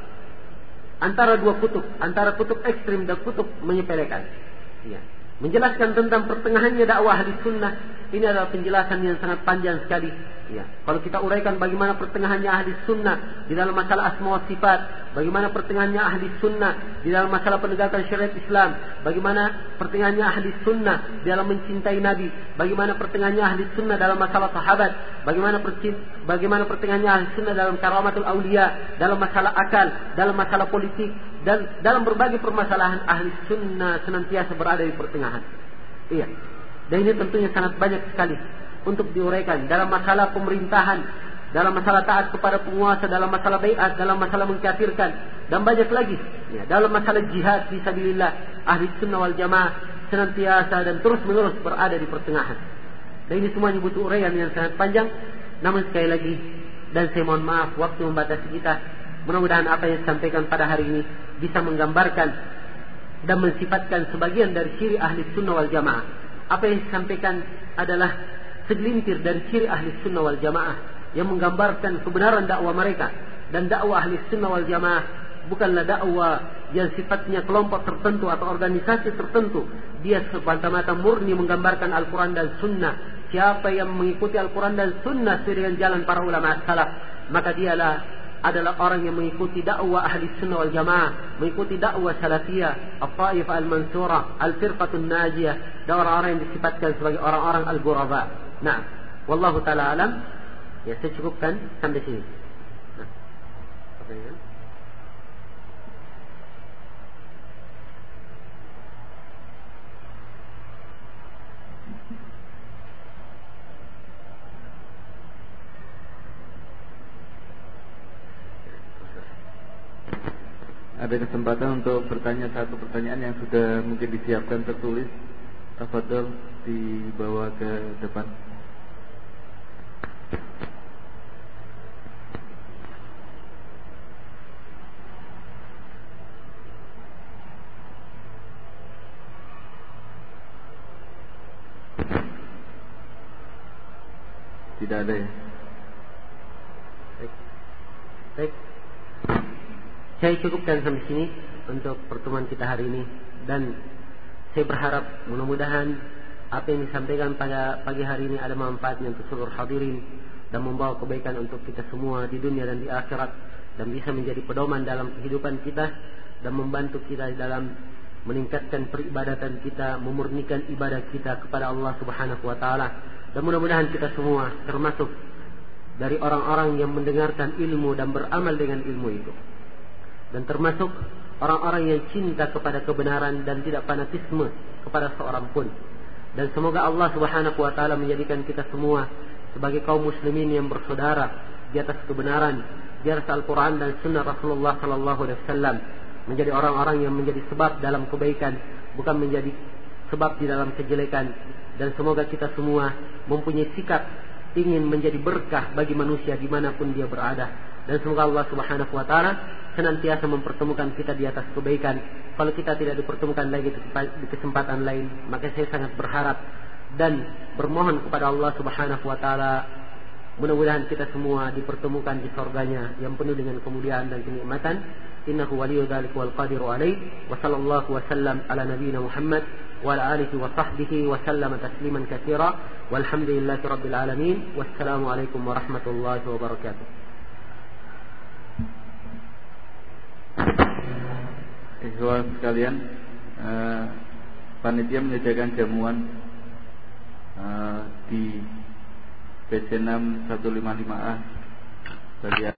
antara dua kutub, antara kutub ekstrim dan kutub menyepelekan. Ya. Menjelaskan tentang pertengahannya dakwah ahli sunnah, ini adalah penjelasan yang sangat panjang sekali. Ya. Kalau kita uraikan bagaimana pertengahannya ahli sunnah di dalam masalah asma wa sifat, bagaimana pertengahannya ahli sunnah di dalam masalah penegakan syariat Islam, bagaimana pertengahannya ahli sunnah di dalam mencintai Nabi, bagaimana pertengahannya ahli sunnah dalam masalah sahabat, bagaimana bagaimana pertengahannya ahli sunnah dalam karamatul aulia, dalam masalah akal, dalam masalah politik, dan dalam berbagai permasalahan ahli sunnah senantiasa berada di pertengahan. Iya. Dan ini tentunya sangat banyak sekali untuk diuraikan dalam masalah pemerintahan, dalam masalah taat kepada penguasa, dalam masalah baiat, dalam masalah mengkafirkan, dan banyak lagi. Ya, dalam masalah jihad fisabilillah, ahli sunnah wal jamaah senantiasa dan terus menerus berada di pertengahan. Dan ini semuanya butuh uraian yang sangat panjang. Namun sekali lagi, dan saya mohon maaf waktu membatasi kita, mudah-mudahan apa yang disampaikan pada hari ini bisa menggambarkan dan mensifatkan sebagian dari ciri ahli sunnah wal jamaah. Apa yang disampaikan adalah segelintir dari ciri ahli sunnah wal jamaah yang menggambarkan kebenaran dakwah mereka. Dan dakwah ahli sunnah wal jamaah bukanlah dakwah yang sifatnya kelompok tertentu atau organisasi tertentu. Dia semata-mata murni menggambarkan Al-Quran dan Sunnah. Siapa yang mengikuti Al-Quran dan Sunnah sesuai dengan jalan para ulama salaf, maka dialah adalah orang yang mengikuti dakwah ahli sunnah wal jamaah, mengikuti dakwah salafiyah, al-taifah al-mansurah, al-firqatun najiyah, dan orang-orang yang disifatkan sebagai orang-orang al-ghuraba. Nah, wallahu ta'ala alam. Ya, saya cukupkan sampai sini. Nah, pertanyaan? Ada kesempatan untuk bertanya satu pertanyaan yang sudah mungkin disiapkan tertulis. Tafadhol dibawa ke depan. Tidak ada ya? Baik. Baik. Saya cukupkan sampai sini untuk pertemuan kita hari ini, dan saya berharap mudah-mudahan apa yang disampaikan pada pagi hari ini ada manfaatnya untuk seluruh hadirin dan membawa kebaikan untuk kita semua di dunia dan di akhirat, dan bisa menjadi pedoman dalam kehidupan kita dan membantu kita dalam meningkatkan peribadatan kita, memurnikan ibadah kita kepada Allah Subhanahu wa taala. Dan mudah-mudahan kita semua termasuk dari orang-orang yang mendengarkan ilmu dan beramal dengan ilmu itu, dan termasuk orang-orang yang cinta kepada kebenaran dan tidak fanatisme kepada seorang pun. Dan semoga Allah Subhanahu wa taala menjadikan kita semua sebagai kaum muslimin yang bersaudara di atas kebenaran, di atas Al-Quran dan Sunnah Rasulullah sallallahu alaihi wasallam, menjadi orang-orang yang menjadi sebab dalam kebaikan, bukan menjadi sebab di dalam kejelekan. Dan semoga kita semua mempunyai sikap ingin menjadi berkah bagi manusia dimanapun dia berada. Dan semoga Allah Subhanahu wa taala senantiasa mempertemukan kita di atas kebaikan. Kalau kita tidak dipertemukan lagi di kesempatan lain, maka saya sangat berharap dan bermohon kepada Allah Subhanahu wa taala, mudah-mudahan kita semua dipertemukan di surganya yang penuh dengan kemuliaan dan kenikmatan. Innahu waliyyu dzalika wal qadiru alaih. Wa sallallahu wa sallam ala nabiyyina Muhammad wa ala alihi wa sahbihi wa sallama tasliman katsira. Walhamdulillahi rabbil alamin. Wassalamu alaikum warahmatullahi wabarakatuh. Ikhwan sekalian, uh, panitia menyediakan jamuan uh, di P C enam satu lima lima A bagi